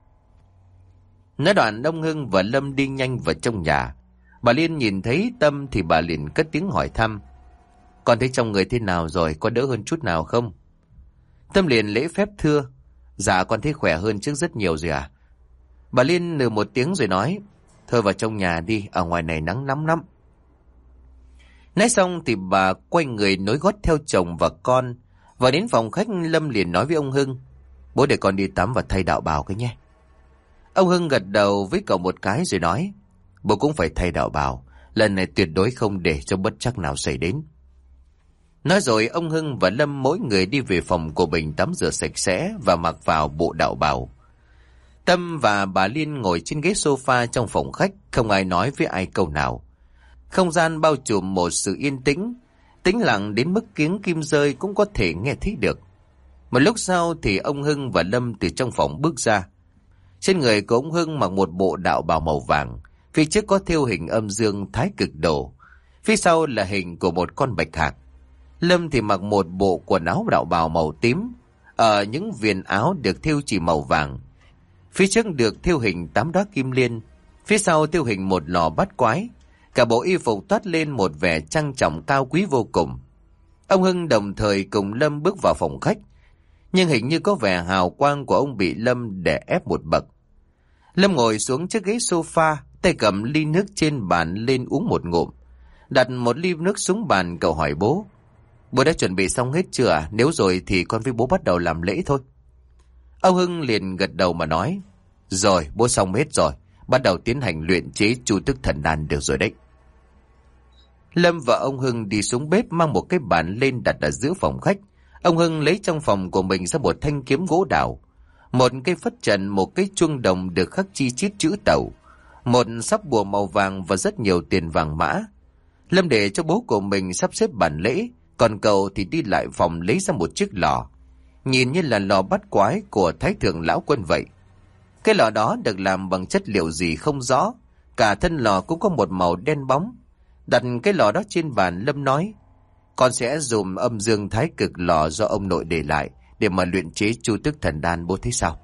Nói đoạn ông Hưng và Lâm đi nhanh vào trong nhà. Bà Liên nhìn thấy Tâm thì bà liền cất tiếng hỏi thăm: con thấy trong người thế nào rồi, có đỡ hơn chút nào không? Tâm liền lễ phép thưa: dạ con thấy khỏe hơn trước rất nhiều rồi à. Bà Liên nừ một tiếng rồi nói: thôi vào trong nhà đi, ở ngoài này nắng lắm lắm. Nói xong thì bà quay người nối gót theo chồng và con. Vào đến phòng khách, Lâm liền nói với ông Hưng: Bố để con đi tắm và thay đạo bào cái nhé. Ông Hưng gật đầu với cậu một cái rồi nói: Bố cũng phải thay đạo bào, lần này tuyệt đối không để cho bất trắc nào xảy đến. Nói rồi ông Hưng và Lâm mỗi người đi về phòng của mình tắm rửa sạch sẽ và mặc vào bộ đạo bào. Tâm và bà Liên ngồi trên ghế sofa trong phòng khách, không ai nói với ai câu nào. Không gian bao trùm một sự yên tĩnh, tĩnh lặng đến mức tiếng kim rơi cũng có thể nghe thấy được. Một lúc sau thì ông Hưng và Lâm từ trong phòng bước ra. Trên người của ông Hưng mặc một bộ đạo bào màu vàng, phía trước có thêu hình âm dương thái cực đồ, phía sau là hình của một con bạch hạc. Lâm thì mặc một bộ quần áo đạo bào màu tím, ở những viền áo được thêu chỉ màu vàng. Phía trước được thêu hình tám đóa kim liên, phía sau thêu hình một lò bát quái. Cả bộ y phục toát lên một vẻ trang trọng cao quý vô cùng. Ông Hưng đồng thời cùng Lâm bước vào phòng khách, nhưng hình như có vẻ hào quang của ông bị Lâm đè ép một bậc. Lâm ngồi xuống chiếc ghế sofa, tay cầm ly nước trên bàn lên uống một ngụm. Đặt một ly nước xuống bàn, cậu hỏi bố: Bố đã chuẩn bị xong hết chưa ạ? Nếu rồi thì con với bố bắt đầu làm lễ thôi. Ông Hưng liền gật đầu mà nói: Rồi, bố xong hết rồi, bắt đầu tiến hành luyện chế Chu Tức Thần Đan được rồi đấy. Lâm và ông Hưng đi xuống bếp mang một cái bàn lên đặt ở giữa phòng khách. Ông Hưng lấy trong phòng của mình ra một thanh kiếm gỗ đào, một cây phất trần, một cái chuông đồng được khắc chi chít chữ Tẩu, một sắp bùa màu vàng và rất nhiều tiền vàng mã. Lâm để cho bố của mình sắp xếp bàn lễ, còn cậu thì đi lại phòng lấy ra một chiếc lò, nhìn như là lò bắt quái của Thái Thượng Lão Quân vậy. Cái lò đó được làm bằng chất liệu gì không rõ, cả thân lò cũng có một màu đen bóng. Đặt cái lò đó trên bàn, Lâm nói: Con sẽ dùng âm dương thái cực lò do ông nội để lại để mà luyện chế Chu Tức Thần Đan, bố thấy sao?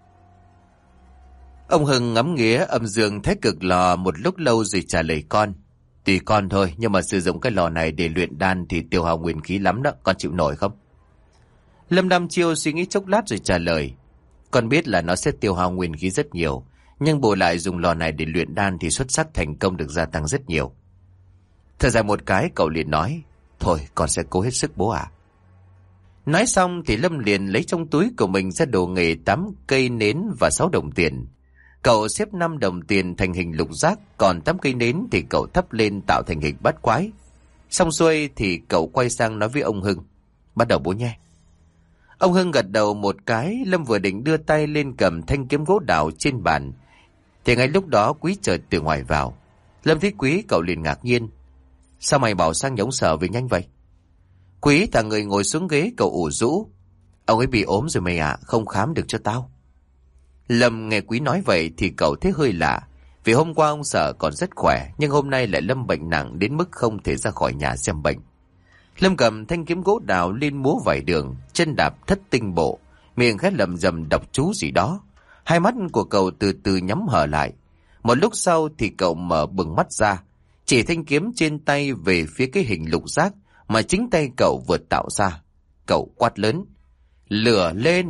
Ông Hưng ngắm nghía âm dương thái cực lò một lúc lâu rồi trả lời con: Tùy con thôi, nhưng mà sử dụng cái lò này để luyện đan thì tiêu hao nguyên khí lắm đó, con chịu nổi không? Lâm đăm chiêu suy nghĩ chốc lát rồi trả lời: Con biết là nó sẽ tiêu hao nguyên khí rất nhiều, nhưng bù lại dùng lò này để luyện đan thì xuất sắc thành công được gia tăng rất nhiều. Thở dài một cái, cậu liền nói: Thôi con sẽ cố hết sức bố ạ. Nói xong thì Lâm liền lấy trong túi của mình ra đồ nghề tám cây nến và sáu đồng tiền. Cậu xếp năm đồng tiền thành hình lục giác, còn tám cây nến thì cậu thắp lên tạo thành hình bát quái. Xong xuôi thì cậu quay sang nói với ông Hưng: Bắt đầu bố nhé. Ông Hưng gật đầu một cái. Lâm vừa định đưa tay lên cầm thanh kiếm gỗ đào trên bàn thì ngay lúc đó Quý chợt từ ngoài vào. Lâm thấy Quý, cậu liền ngạc nhiên: Sao mày bảo sang nhống Sở về nhanh vậy? Quý thả người ngồi xuống ghế, cậu ủ rũ: Ông ấy bị ốm rồi mày ạ, không khám được cho tao. Lâm nghe Quý nói vậy thì cậu thấy hơi lạ, vì hôm qua ông Sở còn rất khỏe, nhưng hôm nay lại Lâm bệnh nặng đến mức không thể ra khỏi nhà xem bệnh. Lâm cầm thanh kiếm gỗ đào lên múa vải đường, chân đạp thất tinh bộ, miệng khẽ lầm rầm đọc chú gì đó. Hai mắt của cậu từ từ nhắm hờ lại. Một lúc sau thì cậu mở bừng mắt ra, chỉ thanh kiếm trên tay về phía cái hình lục giác mà chính tay cậu vừa tạo ra. Cậu quát lớn: Lửa lên!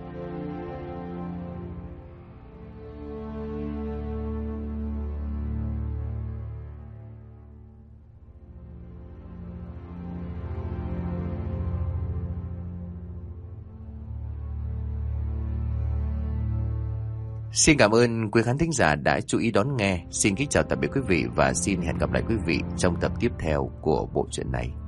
Xin cảm ơn quý khán thính giả đã chú ý đón nghe. Xin kính chào tạm biệt quý vị và xin hẹn gặp lại quý vị trong tập tiếp theo của bộ truyện này.